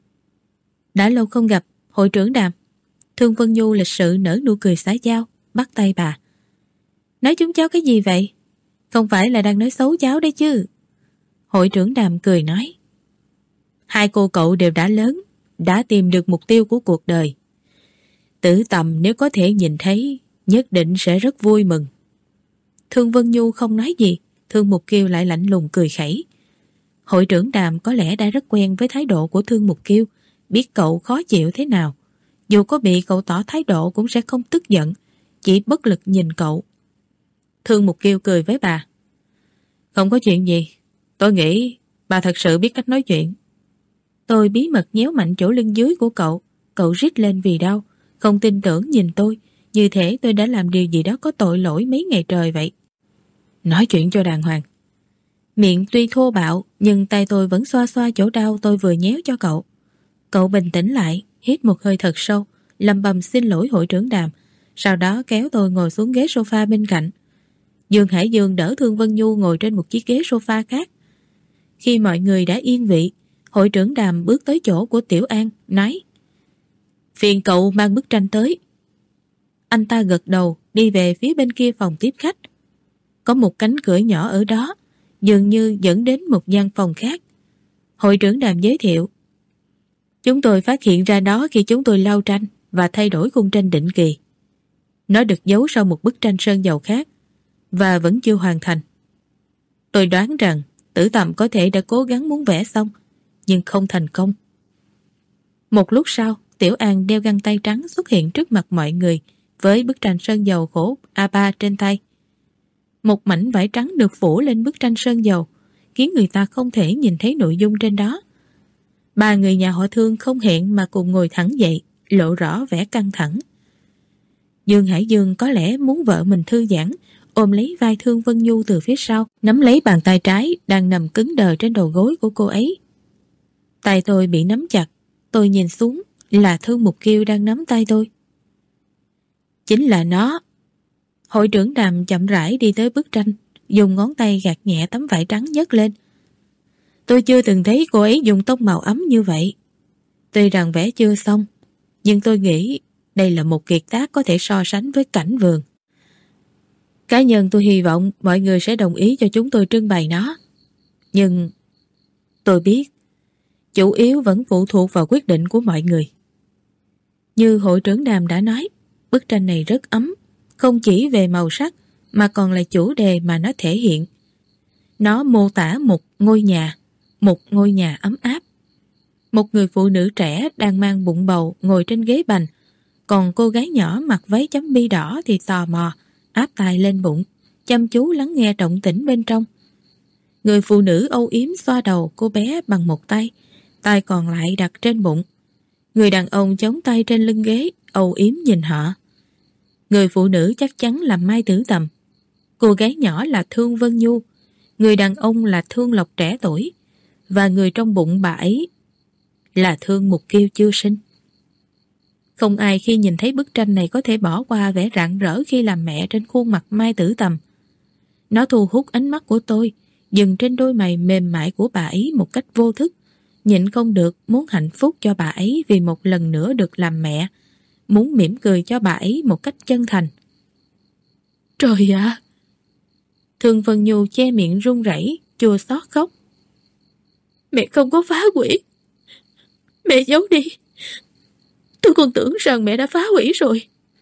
Đã lâu không gặp, hội trưởng Đàm. Thương Vân Nhu lịch sự nở nụ cười xã giao, bắt tay bà. Nói chúng cháu cái gì vậy? Không phải là đang nói xấu cháu đấy chứ. Hội trưởng Đàm cười nói. Hai cô cậu đều đã lớn, đã tìm được mục tiêu của cuộc đời. Tử Tầm nếu có thể nhìn thấy, nhất định sẽ rất vui mừng. Thương Vân Nhu không nói gì, Thương Mục Kiêu lại lạnh lùng cười khẩy. Hội trưởng Đàm có lẽ đã rất quen với thái độ của Thương Mục Kiêu, biết cậu khó chịu thế nào. Dù có bị cậu tỏ thái độ cũng sẽ không tức giận, chỉ bất lực nhìn cậu. Thương Mục Kiêu cười với bà. Không có chuyện gì, tôi nghĩ bà thật sự biết cách nói chuyện. Tôi bí mật nhéo mạnh chỗ lưng dưới của cậu, cậu rít lên vì đau, không tin tưởng nhìn tôi, như thể tôi đã làm điều gì đó có tội lỗi mấy ngày trời vậy. Nói chuyện cho đàng hoàng. Miệng tuy thô bạo, nhưng tay tôi vẫn xoa xoa chỗ đau tôi vừa nhéo cho cậu. Cậu bình tĩnh lại, hít một hơi thật sâu, lầm bầm xin lỗi hội trưởng Đàm, sau đó kéo tôi ngồi xuống ghế sofa bên cạnh. Dương Hải Dương đỡ Thương Vân Nhu ngồi trên một chiếc ghế sofa khác. Khi mọi người đã yên vị, hội trưởng Đàm bước tới chỗ của Tiểu An, nói: Phiền cậu mang bức tranh tới. Anh ta gật đầu, đi về phía bên kia phòng tiếp khách. Có một cánh cửa nhỏ ở đó, dường như dẫn đến một gian phòng khác. Hội trưởng Đàm giới thiệu: Chúng tôi phát hiện ra đó khi chúng tôi lau tranh và thay đổi khung tranh định kỳ. Nó được giấu sau một bức tranh sơn dầu khác và vẫn chưa hoàn thành. Tôi đoán rằng Tử Tầm có thể đã cố gắng muốn vẽ xong, nhưng không thành công. Một lúc sau, Tiểu An đeo găng tay trắng xuất hiện trước mặt mọi người với bức tranh sơn dầu khổ a ba trên tay. Một mảnh vải trắng được phủ lên bức tranh sơn dầu, khiến người ta không thể nhìn thấy nội dung trên đó. Ba người nhà họ Thương không hẹn mà cùng ngồi thẳng dậy, lộ rõ vẻ căng thẳng. Dương Hải Dương có lẽ muốn vợ mình thư giãn, ôm lấy vai Thương Vân Nhu từ phía sau, nắm lấy bàn tay trái đang nằm cứng đờ trên đầu gối của cô ấy. Tay tôi bị nắm chặt, tôi nhìn xuống là Thương Mục Kiêu đang nắm tay tôi. Chính là nó. Hội trưởng Đàm chậm rãi đi tới bức tranh, dùng ngón tay gạt nhẹ tấm vải trắng nhấc lên. Tôi chưa từng thấy cô ấy dùng tông màu ấm như vậy. Tuy rằng vẽ chưa xong, nhưng tôi nghĩ đây là một kiệt tác có thể so sánh với cảnh vườn. Cá nhân tôi hy vọng mọi người sẽ đồng ý cho chúng tôi trưng bày nó. Nhưng tôi biết, chủ yếu vẫn phụ thuộc vào quyết định của mọi người. Như hội trưởng Đàm đã nói, bức tranh này rất ấm, không chỉ về màu sắc mà còn là chủ đề mà nó thể hiện. Nó mô tả một ngôi nhà, một ngôi nhà ấm áp. Một người phụ nữ trẻ đang mang bụng bầu ngồi trên ghế bành, còn cô gái nhỏ mặc váy chấm bi đỏ thì tò mò, áp tai lên bụng, chăm chú lắng nghe động tĩnh bên trong. Người phụ nữ âu yếm xoa đầu cô bé bằng một tay, tay còn lại đặt trên bụng. Người đàn ông chống tay trên lưng ghế, âu yếm nhìn họ. Người phụ nữ chắc chắn là Mai Tử Tầm. Cô gái nhỏ là Thương Vân Nhu. Người đàn ông là Thương Lộc trẻ tuổi. Và người trong bụng bà ấy là Thương Mục Kiêu chưa sinh. Không ai khi nhìn thấy bức tranh này có thể bỏ qua vẻ rạng rỡ khi làm mẹ trên khuôn mặt Mai Tử Tầm. Nó thu hút ánh mắt của tôi, dừng trên đôi mày mềm mại của bà ấy một cách vô thức. Nhịn không được muốn hạnh phúc cho bà ấy vì một lần nữa được làm mẹ, muốn mỉm cười cho bà ấy một cách chân thành. Trời ạ! Thương Vân Nhu che miệng run rẩy, chua xót khóc. Mẹ không có phá hủy. Mẹ giấu đi. Tôi còn tưởng rằng mẹ đã phá hủy rồi.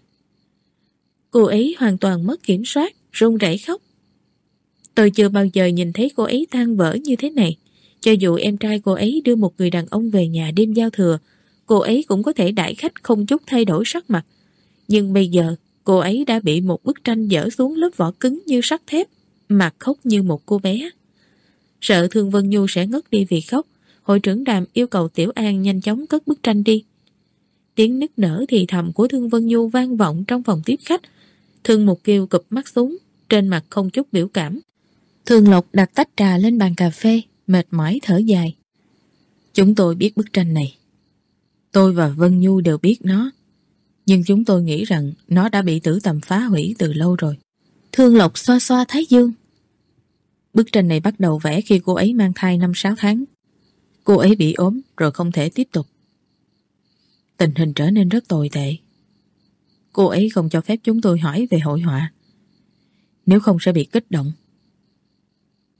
Cô ấy hoàn toàn mất kiểm soát, run rẩy khóc. Tôi chưa bao giờ nhìn thấy cô ấy tan vỡ như thế này. Cho dù em trai cô ấy đưa một người đàn ông về nhà đêm giao thừa, cô ấy cũng có thể đãi khách không chút thay đổi sắc mặt. Nhưng bây giờ, cô ấy đã bị một bức tranh dỡ xuống lớp vỏ cứng như sắt thép, mà khóc như một cô bé. Sợ Thương Vân Nhu sẽ ngất đi vì khóc, hội trưởng Đàm yêu cầu Tiểu An nhanh chóng cất bức tranh đi. Tiếng nức nở thì thầm của Thương Vân Nhu vang vọng trong phòng tiếp khách. Thương Mục Kiêu cụp mắt xuống, trên mặt không chút biểu cảm. Thương Lộc đặt tách trà lên bàn cà phê, mệt mỏi thở dài. Chúng tôi biết bức tranh này. Tôi và Vân Nhu đều biết nó. Nhưng chúng tôi nghĩ rằng nó đã bị Tử Tầm phá hủy từ lâu rồi. Thương Lộc xoa xoa thái dương. Bức tranh này bắt đầu vẽ khi cô ấy mang thai năm sáu tháng. Cô ấy bị ốm rồi không thể tiếp tục. Tình hình trở nên rất tồi tệ. Cô ấy không cho phép chúng tôi hỏi về hội họa. Nếu không sẽ bị kích động.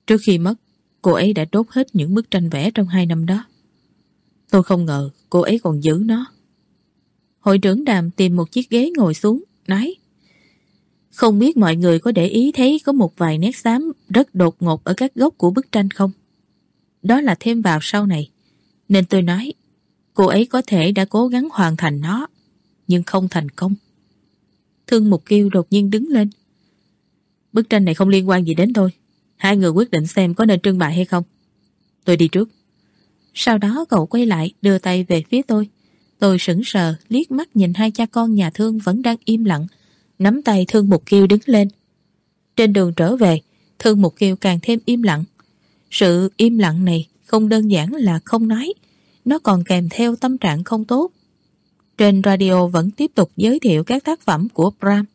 Trước khi mất, cô ấy đã đốt hết những bức tranh vẽ trong hai năm đó. Tôi không ngờ cô ấy còn giữ nó. Hội trưởng Đàm tìm một chiếc ghế ngồi xuống, nói: Không biết mọi người có để ý thấy có một vài nét xám rất đột ngột ở các góc của bức tranh không? Đó là thêm vào sau này. Nên tôi nói, cô ấy có thể đã cố gắng hoàn thành nó, nhưng không thành công. Thương Mục Kiêu đột nhiên đứng lên. Bức tranh này không liên quan gì đến tôi. Hai người quyết định xem có nên trưng bày hay không. Tôi đi trước. Sau đó cậu quay lại đưa tay về phía tôi. Tôi sững sờ liếc mắt nhìn hai cha con nhà Thương vẫn đang im lặng, nắm tay Thương Mục Kiêu đứng lên. Trên đường trở về, Thương Mục Kiêu càng thêm im lặng. Sự im lặng này không đơn giản là không nói, nó còn kèm theo tâm trạng không tốt. Trên radio vẫn tiếp tục giới thiệu các tác phẩm của Brahms.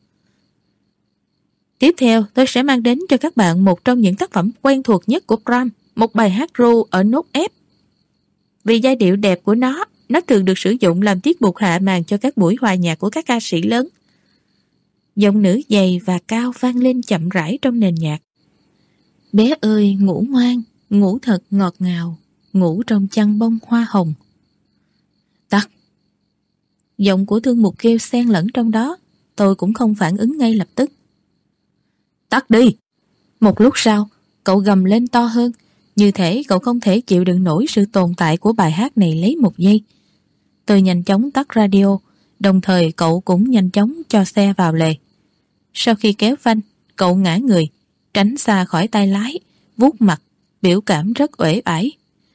Tiếp theo tôi sẽ mang đến cho các bạn một trong những tác phẩm quen thuộc nhất của Brahms, một bài hát ru ở nốt F. Vì giai điệu đẹp của nó, nó thường được sử dụng làm tiết mục hạ màn cho các buổi hòa nhạc của các ca sĩ lớn. Giọng nữ dày và cao vang lên chậm rãi trong nền nhạc. Bé ơi ngủ ngoan, ngủ thật ngọt ngào, ngủ trong chăn bông hoa hồng. Tắt. Giọng của Thương Mục Kiêu xen lẫn trong đó, tôi cũng không phản ứng ngay lập tức. Tắt đi. Một lúc sau, cậu gầm lên to hơn, như thể cậu không thể chịu đựng nổi sự tồn tại của bài hát này lấy một giây. Tôi nhanh chóng tắt radio, đồng thời cậu cũng nhanh chóng cho xe vào lề. Sau khi kéo phanh, cậu ngã người, tránh xa khỏi tay lái, vuốt mặt, biểu cảm rất uể oải.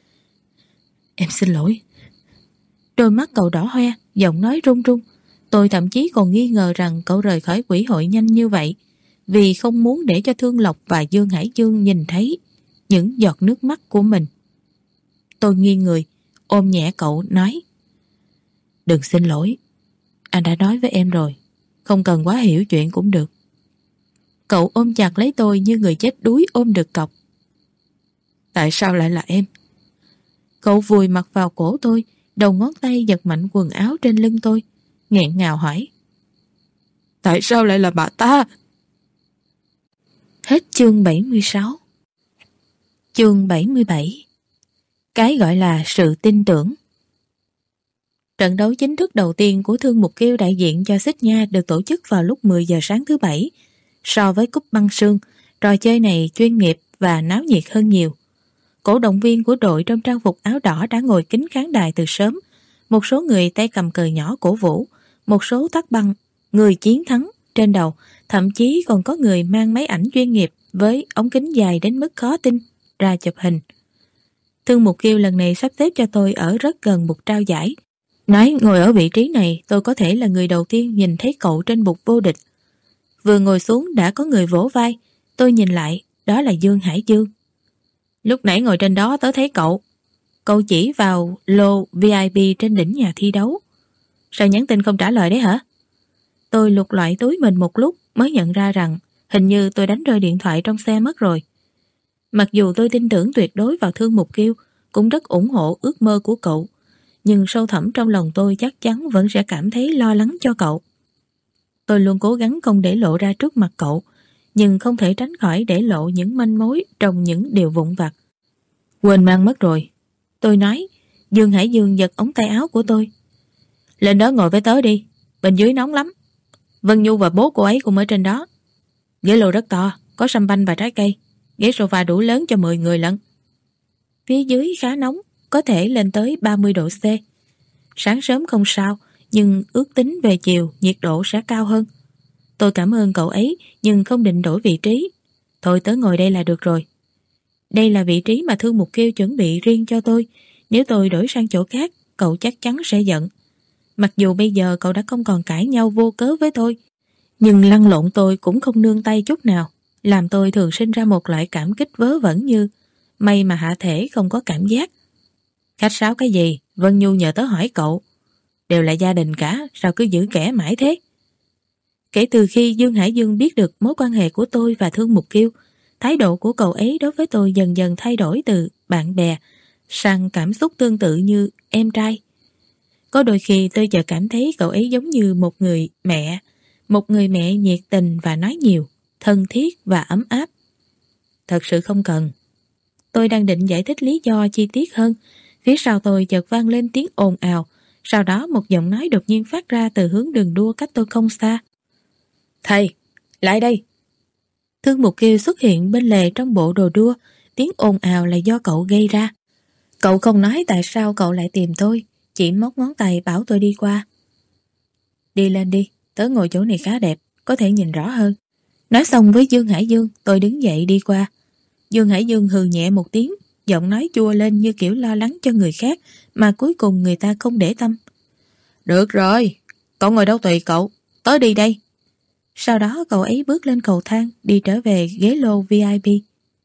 Em xin lỗi. Đôi mắt cậu đỏ hoe, giọng nói run run. Tôi thậm chí còn nghi ngờ rằng cậu rời khỏi quỹ hội nhanh như vậy vì không muốn để cho Thương Lộc và Dương Hải Dương nhìn thấy những giọt nước mắt của mình. Tôi nghiêng người, ôm nhẹ cậu nói: Đừng xin lỗi, anh đã nói với em rồi, không cần quá hiểu chuyện cũng được. Cậu ôm chặt lấy tôi như người chết đuối ôm được cọc. Tại sao lại là em? Cậu vùi mặt vào cổ tôi, đầu ngón tay giật mạnh quần áo trên lưng tôi, nghẹn ngào hỏi: Tại sao lại là bà ta? Hết chương bảy mươi sáu. Chương bảy mươi bảy. Cái gọi là sự tin tưởng. Trận đấu chính thức đầu tiên của Thương Mục Kiêu đại diện cho Xích Nha được tổ chức vào lúc mười giờ sáng thứ Bảy. So với cúp băng sương, trò chơi này chuyên nghiệp và náo nhiệt hơn nhiều. Cổ động viên của đội trong trang phục áo đỏ đã ngồi kín khán đài từ sớm. Một số người tay cầm cờ nhỏ cổ vũ, một số tắt băng người chiến thắng trên đầu, thậm chí còn có người mang máy ảnh chuyên nghiệp với ống kính dài đến mức khó tin ra chụp hình. Thương Mục Kiêu lần này sắp xếp cho tôi ở rất gần bục trao giải. Nói ngồi ở vị trí này tôi có thể là người đầu tiên nhìn thấy cậu trên bục vô địch. Vừa ngồi xuống đã có người vỗ vai. Tôi nhìn lại, đó là Dương Hải Dương. Lúc nãy ngồi trên đó tớ thấy cậu. Cậu chỉ vào lô vi ai pi trên đỉnh nhà thi đấu. Sao nhắn tin không trả lời đấy hả? Tôi lục loại túi mình một lúc mới nhận ra rằng hình như tôi đánh rơi điện thoại trong xe mất rồi. Mặc dù tôi tin tưởng tuyệt đối vào Thương Mục Kiêu, cũng rất ủng hộ ước mơ của cậu, nhưng sâu thẳm trong lòng tôi chắc chắn vẫn sẽ cảm thấy lo lắng cho cậu. Tôi luôn cố gắng không để lộ ra trước mặt cậu, nhưng không thể tránh khỏi để lộ những manh mối trong những điều vụn vặt. Quên mang mất rồi. Tôi nói. Dương Hải Dương giật ống tay áo của tôi. Lên đó ngồi với tớ đi, bên dưới nóng lắm. Vân Nhu và bố cô ấy cũng ở trên đó. Ghế lô rất to, có sâm banh và trái cây. Ghế sofa đủ lớn cho mười người lận. Phía dưới khá nóng, có thể lên tới ba mươi độ C. Sáng sớm không sao, nhưng ước tính về chiều nhiệt độ sẽ cao hơn. Tôi cảm ơn cậu ấy, nhưng không định đổi vị trí. Thôi tớ ngồi đây là được rồi. Đây là vị trí mà Thương Mục Kiêu chuẩn bị riêng cho tôi. Nếu tôi đổi sang chỗ khác, cậu chắc chắn sẽ giận. Mặc dù bây giờ cậu đã không còn cãi nhau vô cớ với tôi, nhưng lăn lộn tôi cũng không nương tay chút nào, làm tôi thường sinh ra một loại cảm kích vớ vẩn như may mà hạ thể không có cảm giác. Khách sáo cái gì, Vân Nhu nhờ tớ hỏi cậu. Đều là gia đình cả, sao cứ giữ kẻ mãi thế? Kể từ khi Dương Hải Dương biết được mối quan hệ của tôi và Thương Mục Kiêu, thái độ của cậu ấy đối với tôi dần dần thay đổi từ bạn bè sang cảm xúc tương tự như em trai. Có đôi khi tôi chợt cảm thấy cậu ấy giống như một người mẹ, một người mẹ nhiệt tình và nói nhiều, thân thiết và ấm áp. Thật sự không cần, Tôi đang định giải thích lý do chi tiết hơn, phía sau tôi chợt vang lên tiếng ồn ào, sau đó một giọng nói đột nhiên phát ra từ hướng đường đua cách tôi không xa. Thầy, lại đây! Thương Mục Kiêu xuất hiện bên lề trong bộ đồ đua, tiếng ồn ào là do cậu gây ra. Cậu không nói tại sao cậu lại tìm tôi, chỉ móc ngón tay bảo tôi đi qua. Đi lên đi, tớ ngồi chỗ này khá đẹp, có thể nhìn rõ hơn. Nói xong với Dương Hải Dương, tôi đứng dậy đi qua. Dương Hải Dương hừ nhẹ một tiếng, giọng nói chua lên như kiểu lo lắng cho người khác mà cuối cùng người ta không để tâm. Được rồi, cậu ngồi đâu tùy cậu, tớ đi đây. Sau đó cậu ấy bước lên cầu thang, đi trở về ghế lô vi ai pi.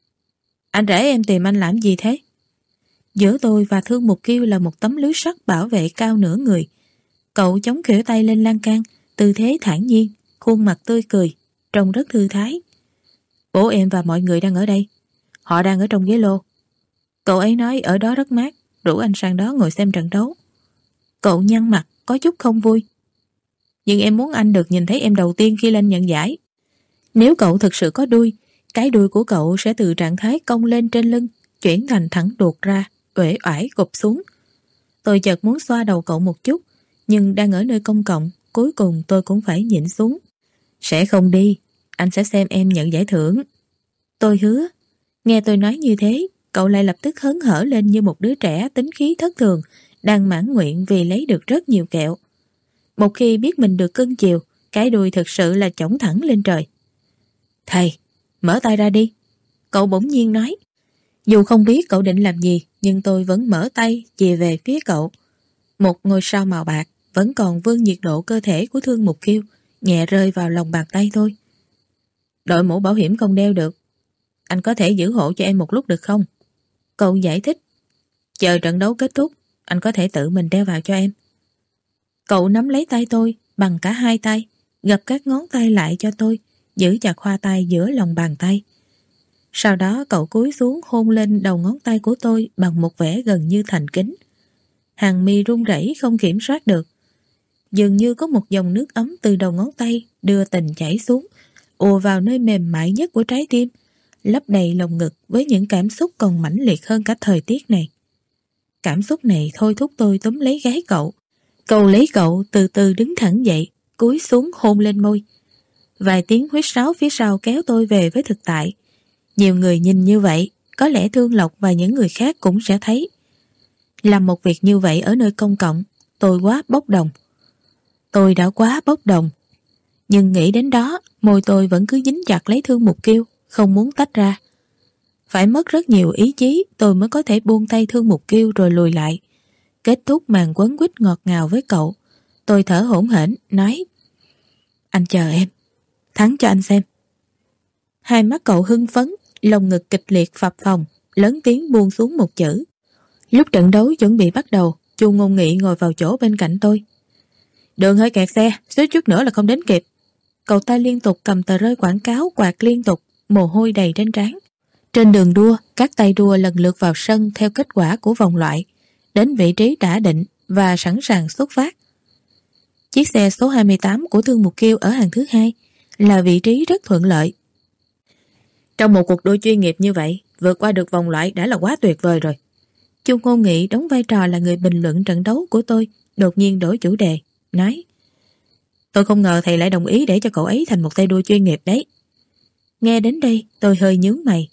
Anh rể em tìm anh làm gì thế? Giữa tôi và Thương Mục Kiêu là một tấm lưới sắt bảo vệ cao nửa người. Cậu chống khuỷu tay lên lan can, tư thế thản nhiên, khuôn mặt tươi cười, trông rất thư thái. Bố em và mọi người đang ở đây. Họ đang ở trong ghế lô. Cậu ấy nói ở đó rất mát, rủ anh sang đó ngồi xem trận đấu. Cậu nhăn mặt, có chút không vui. Nhưng em muốn anh được nhìn thấy em đầu tiên khi lên nhận giải. Nếu cậu thực sự có đuôi, cái đuôi của cậu sẽ từ trạng thái cong lên trên lưng, chuyển thành thẳng đuột ra, uể oải gục xuống. Tôi chợt muốn xoa đầu cậu một chút, nhưng đang ở nơi công cộng, cuối cùng tôi cũng phải nhịn xuống. Sẽ không đi, anh sẽ xem em nhận giải thưởng. Tôi hứa. Nghe tôi nói như thế, cậu lại lập tức hớn hở lên như một đứa trẻ tính khí thất thường, đang mãn nguyện vì lấy được rất nhiều kẹo. Một khi biết mình được cưng chiều, cái đuôi thực sự là chổng thẳng lên trời. Thầy, mở tay ra đi. Cậu bỗng nhiên nói. Dù không biết cậu định làm gì, nhưng tôi vẫn mở tay chìa về phía cậu. Một ngôi sao màu bạc vẫn còn vương nhiệt độ cơ thể của Thương Mục Kiêu, nhẹ rơi vào lòng bàn tay thôi. Đội mũ bảo hiểm không đeo được. Anh có thể giữ hộ cho em một lúc được không? Cậu giải thích. Chờ trận đấu kết thúc, anh có thể tự mình đeo vào cho em. Cậu nắm lấy tay tôi bằng cả hai tay, gập các ngón tay lại cho tôi, giữ chặt khoa tay giữa lòng bàn tay. Sau đó cậu cúi xuống hôn lên đầu ngón tay của tôi bằng một vẻ gần như thành kính. Hàng mi run rẩy không kiểm soát được. Dường như có một dòng nước ấm từ đầu ngón tay đưa tình chảy xuống, ùa vào nơi mềm mại nhất của trái tim, lấp đầy lồng ngực với những cảm xúc còn mãnh liệt hơn cả thời tiết này. Cảm xúc này thôi thúc tôi túm lấy gáy cậu. Cầu lấy cậu từ từ đứng thẳng dậy, cúi xuống hôn lên môi. Vài tiếng huýt sáo phía sau kéo tôi về với thực tại. Nhiều người nhìn như vậy, có lẽ Thương Lộc và những người khác cũng sẽ thấy. Làm một việc như vậy ở nơi công cộng, tôi quá bốc đồng. Tôi đã quá bốc đồng. Nhưng nghĩ đến đó, môi tôi vẫn cứ dính chặt lấy Thương Mục Kiêu, không muốn tách ra. Phải mất rất nhiều ý chí tôi mới có thể buông tay Thương Mục Kiêu rồi lùi lại. Kết thúc màn quấn quýt ngọt ngào với cậu. Tôi thở hổn hển, nói: Anh chờ em, thắng cho anh xem. Hai mắt cậu hưng phấn, lồng ngực kịch liệt phập phồng, lớn tiếng buông xuống một chữ. Lúc trận đấu chuẩn bị bắt đầu, Chu Ngôn Nghị ngồi vào chỗ bên cạnh tôi. Đường hơi kẹt xe, suýt chút nữa là không đến kịp. Cậu ta liên tục cầm tờ rơi quảng cáo quạt liên tục, mồ hôi đầy trên trán. Trên đường đua, các tay đua lần lượt vào sân theo kết quả của vòng loại, đến vị trí đã định và sẵn sàng xuất phát. Chiếc xe số hai mươi tám của Thương Mục Kiêu ở hàng thứ hai là vị trí rất thuận lợi. Trong một cuộc đua chuyên nghiệp như vậy, vượt qua được vòng loại đã là quá tuyệt vời rồi. Chu Ngôn Nghị đóng vai trò là người bình luận trận đấu của tôi, đột nhiên đổi chủ đề, nói: Tôi không ngờ thầy lại đồng ý để cho cậu ấy thành một tay đua chuyên nghiệp đấy. Nghe đến đây, tôi hơi nhướng mày.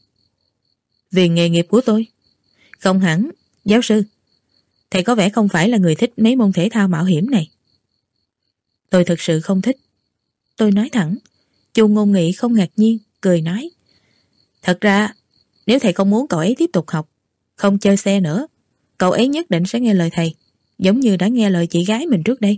Vì nghề nghiệp của tôi? Không hẳn, giáo sư. Thầy có vẻ không phải là người thích mấy môn thể thao mạo hiểm này. Tôi thực sự không thích. Tôi nói thẳng. Chu Ngôn Nghị không ngạc nhiên, cười nói: Thật ra, nếu thầy không muốn cậu ấy tiếp tục học, không chơi xe nữa, cậu ấy nhất định sẽ nghe lời thầy, giống như đã nghe lời chị gái mình trước đây.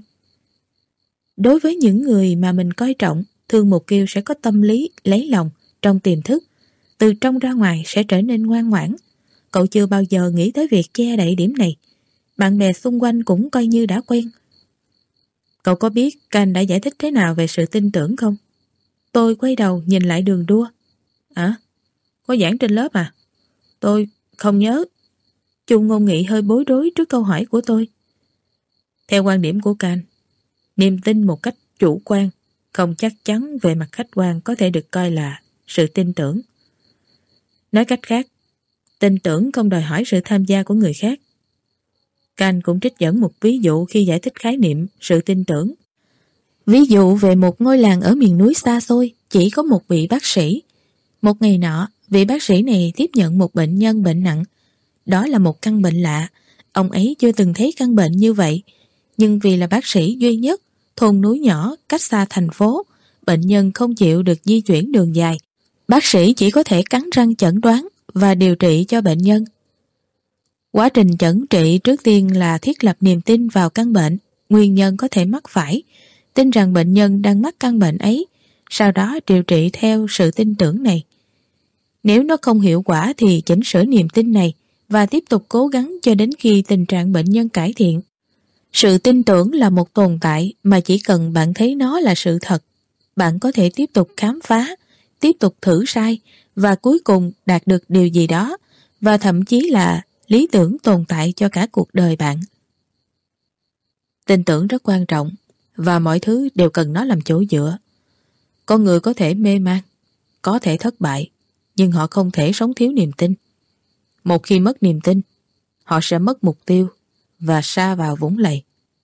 Đối với những người mà mình coi trọng, Thương Mục Kiêu sẽ có tâm lý lấy lòng trong tiềm thức, từ trong ra ngoài sẽ trở nên ngoan ngoãn. Cậu chưa bao giờ nghĩ tới việc che đậy điểm này. Bạn bè xung quanh cũng coi như đã quen. Cậu có biết Can đã giải thích thế nào về sự tin tưởng không? Tôi quay đầu nhìn lại đường đua. À, có giảng trên lớp à? Tôi không nhớ. Chu Ngôn Nghị hơi bối rối trước câu hỏi của tôi. Theo quan điểm của Can, niềm tin một cách chủ quan, không chắc chắn về mặt khách quan có thể được coi là sự tin tưởng. Nói cách khác, Tin tưởng không đòi hỏi sự tham gia của người khác. Kant cũng trích dẫn một ví dụ khi giải thích khái niệm sự tin tưởng. Ví dụ về một ngôi làng ở miền núi xa xôi, chỉ có một vị bác sĩ. Một ngày nọ, vị bác sĩ này tiếp nhận một bệnh nhân bệnh nặng. Đó là một căn bệnh lạ, ông ấy chưa từng thấy căn bệnh như vậy. Nhưng vì là bác sĩ duy nhất, thôn núi nhỏ cách xa thành phố, bệnh nhân không chịu được di chuyển đường dài. Bác sĩ chỉ có thể cắn răng chẩn đoán và điều trị cho bệnh nhân. Quá trình chẩn trị trước tiên là thiết lập niềm tin vào căn bệnh, nguyên nhân có thể mắc phải, tin rằng bệnh nhân đang mắc căn bệnh ấy, sau đó điều trị theo sự tin tưởng này. Nếu nó không hiệu quả thì chỉnh sửa niềm tin này và tiếp tục cố gắng cho đến khi tình trạng bệnh nhân cải thiện. Sự tin tưởng là một tồn tại mà chỉ cần bạn thấy nó là sự thật, bạn có thể tiếp tục khám phá, tiếp tục thử sai và cuối cùng đạt được điều gì đó, và thậm chí là lý tưởng tồn tại cho cả cuộc đời bạn. Tin tưởng rất quan trọng và mọi thứ đều cần nó làm chỗ dựa. Con người có thể mê man, có thể thất bại, nhưng họ không thể sống thiếu niềm tin. Một khi mất niềm tin, họ sẽ mất mục tiêu và sa vào vũng lầy.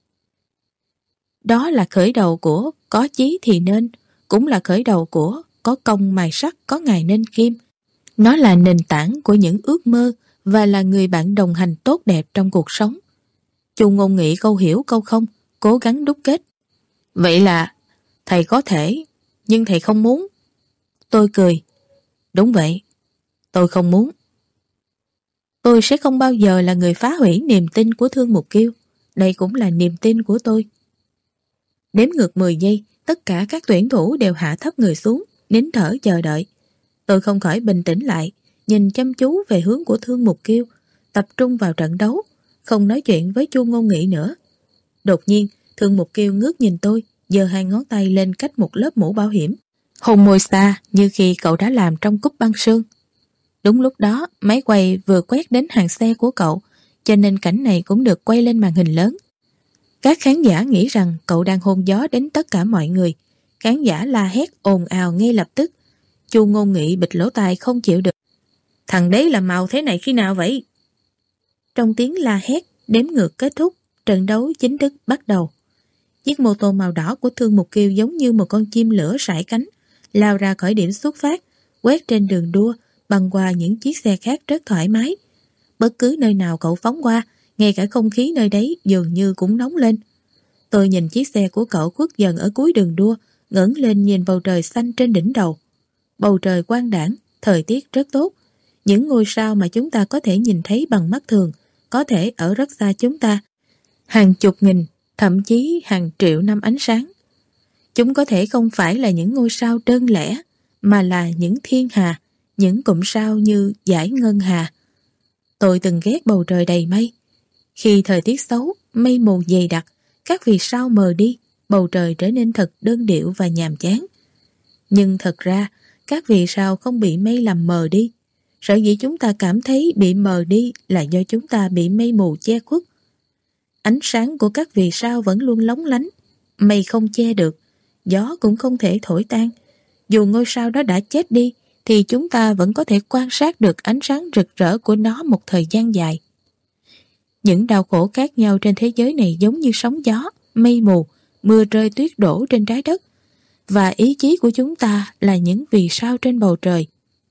Đó là khởi đầu của có chí thì nên, cũng là khởi đầu của có công mài sắt có ngày nên kim. Nó là nền tảng của những ước mơ và là người bạn đồng hành tốt đẹp trong cuộc sống. Chu Ngôn Nghị câu hiểu câu không, cố gắng đúc kết. Vậy là thầy có thể, nhưng thầy không muốn. Tôi cười. Đúng vậy, tôi không muốn. Tôi sẽ không bao giờ là người phá hủy niềm tin của Thương Mục Kiêu. Đây cũng là niềm tin của tôi. Đếm ngược mười giây, tất cả các tuyển thủ đều hạ thấp người xuống, nín thở chờ đợi. Tôi không khỏi bình tĩnh lại, nhìn chăm chú về hướng của Thương Mục Kiêu, tập trung vào trận đấu, không nói chuyện với Chu Ngôn Nghị nữa. Đột nhiên, Thương Mục Kiêu ngước nhìn tôi, giơ hai ngón tay lên cách một lớp mũ bảo hiểm, hôn môi xa như khi cậu đã làm trong cúp băng sương. Đúng lúc đó, máy quay vừa quét đến hàng xe của cậu, cho nên cảnh này cũng được quay lên màn hình lớn. Các khán giả nghĩ rằng cậu đang hôn gió đến tất cả mọi người. Khán giả la hét ồn ào ngay lập tức. Chu Ngôn Nghị bịt lỗ tai không chịu được. Thằng đấy là màu thế này khi nào vậy? Trong tiếng la hét, đếm ngược kết thúc, trận đấu chính thức bắt đầu. Chiếc mô tô màu đỏ của Thương Mục Kiêu giống như một con chim lửa sải cánh, lao ra khỏi điểm xuất phát, quét trên đường đua, băng qua những chiếc xe khác rất thoải mái. Bất cứ nơi nào cậu phóng qua, ngay cả không khí nơi đấy dường như cũng nóng lên. Tôi nhìn chiếc xe của cậu khuất dần ở cuối đường đua, ngẩng lên nhìn bầu trời xanh trên đỉnh đầu. Bầu trời quang đãng, thời tiết rất tốt. Những ngôi sao mà chúng ta có thể nhìn thấy bằng mắt thường, có thể ở rất xa chúng ta. Hàng chục nghìn, thậm chí hàng triệu năm ánh sáng. Chúng có thể không phải là những ngôi sao đơn lẻ, mà là những thiên hà, những cụm sao như dải ngân hà. Tôi từng ghét bầu trời đầy mây. Khi thời tiết xấu, mây mù dày đặc, các vì sao mờ đi, bầu trời trở nên thật đơn điệu và nhàm chán. Nhưng thật ra, các vì sao không bị mây làm mờ đi. Sở dĩ chúng ta cảm thấy bị mờ đi là do chúng ta bị mây mù che khuất. Ánh sáng của các vì sao vẫn luôn lóng lánh, mây không che được, gió cũng không thể thổi tan. Dù ngôi sao đó đã chết đi, thì chúng ta vẫn có thể quan sát được ánh sáng rực rỡ của nó một thời gian dài. Những đau khổ khác nhau trên thế giới này giống như sóng gió, mây mù, mưa rơi tuyết đổ trên trái đất. Và ý chí của chúng ta là những vì sao trên bầu trời.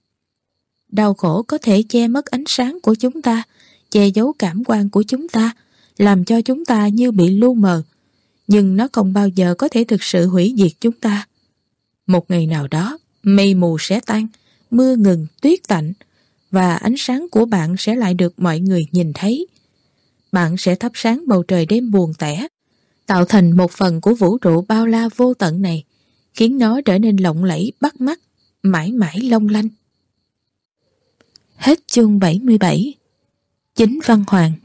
Đau khổ có thể che mất ánh sáng của chúng ta, che giấu cảm quan của chúng ta, làm cho chúng ta như bị lu mờ. Nhưng nó không bao giờ có thể thực sự hủy diệt chúng ta. Một ngày nào đó, mây mù sẽ tan, mưa ngừng, tuyết tạnh, và ánh sáng của bạn sẽ lại được mọi người nhìn thấy. Bạn sẽ thắp sáng bầu trời đêm buồn tẻ, tạo thành một phần của vũ trụ bao la vô tận này, khiến nó trở nên lộng lẫy bắt mắt, mãi mãi long lanh. Hết chương bảy mươi bảy. Chính Văn Hoàng.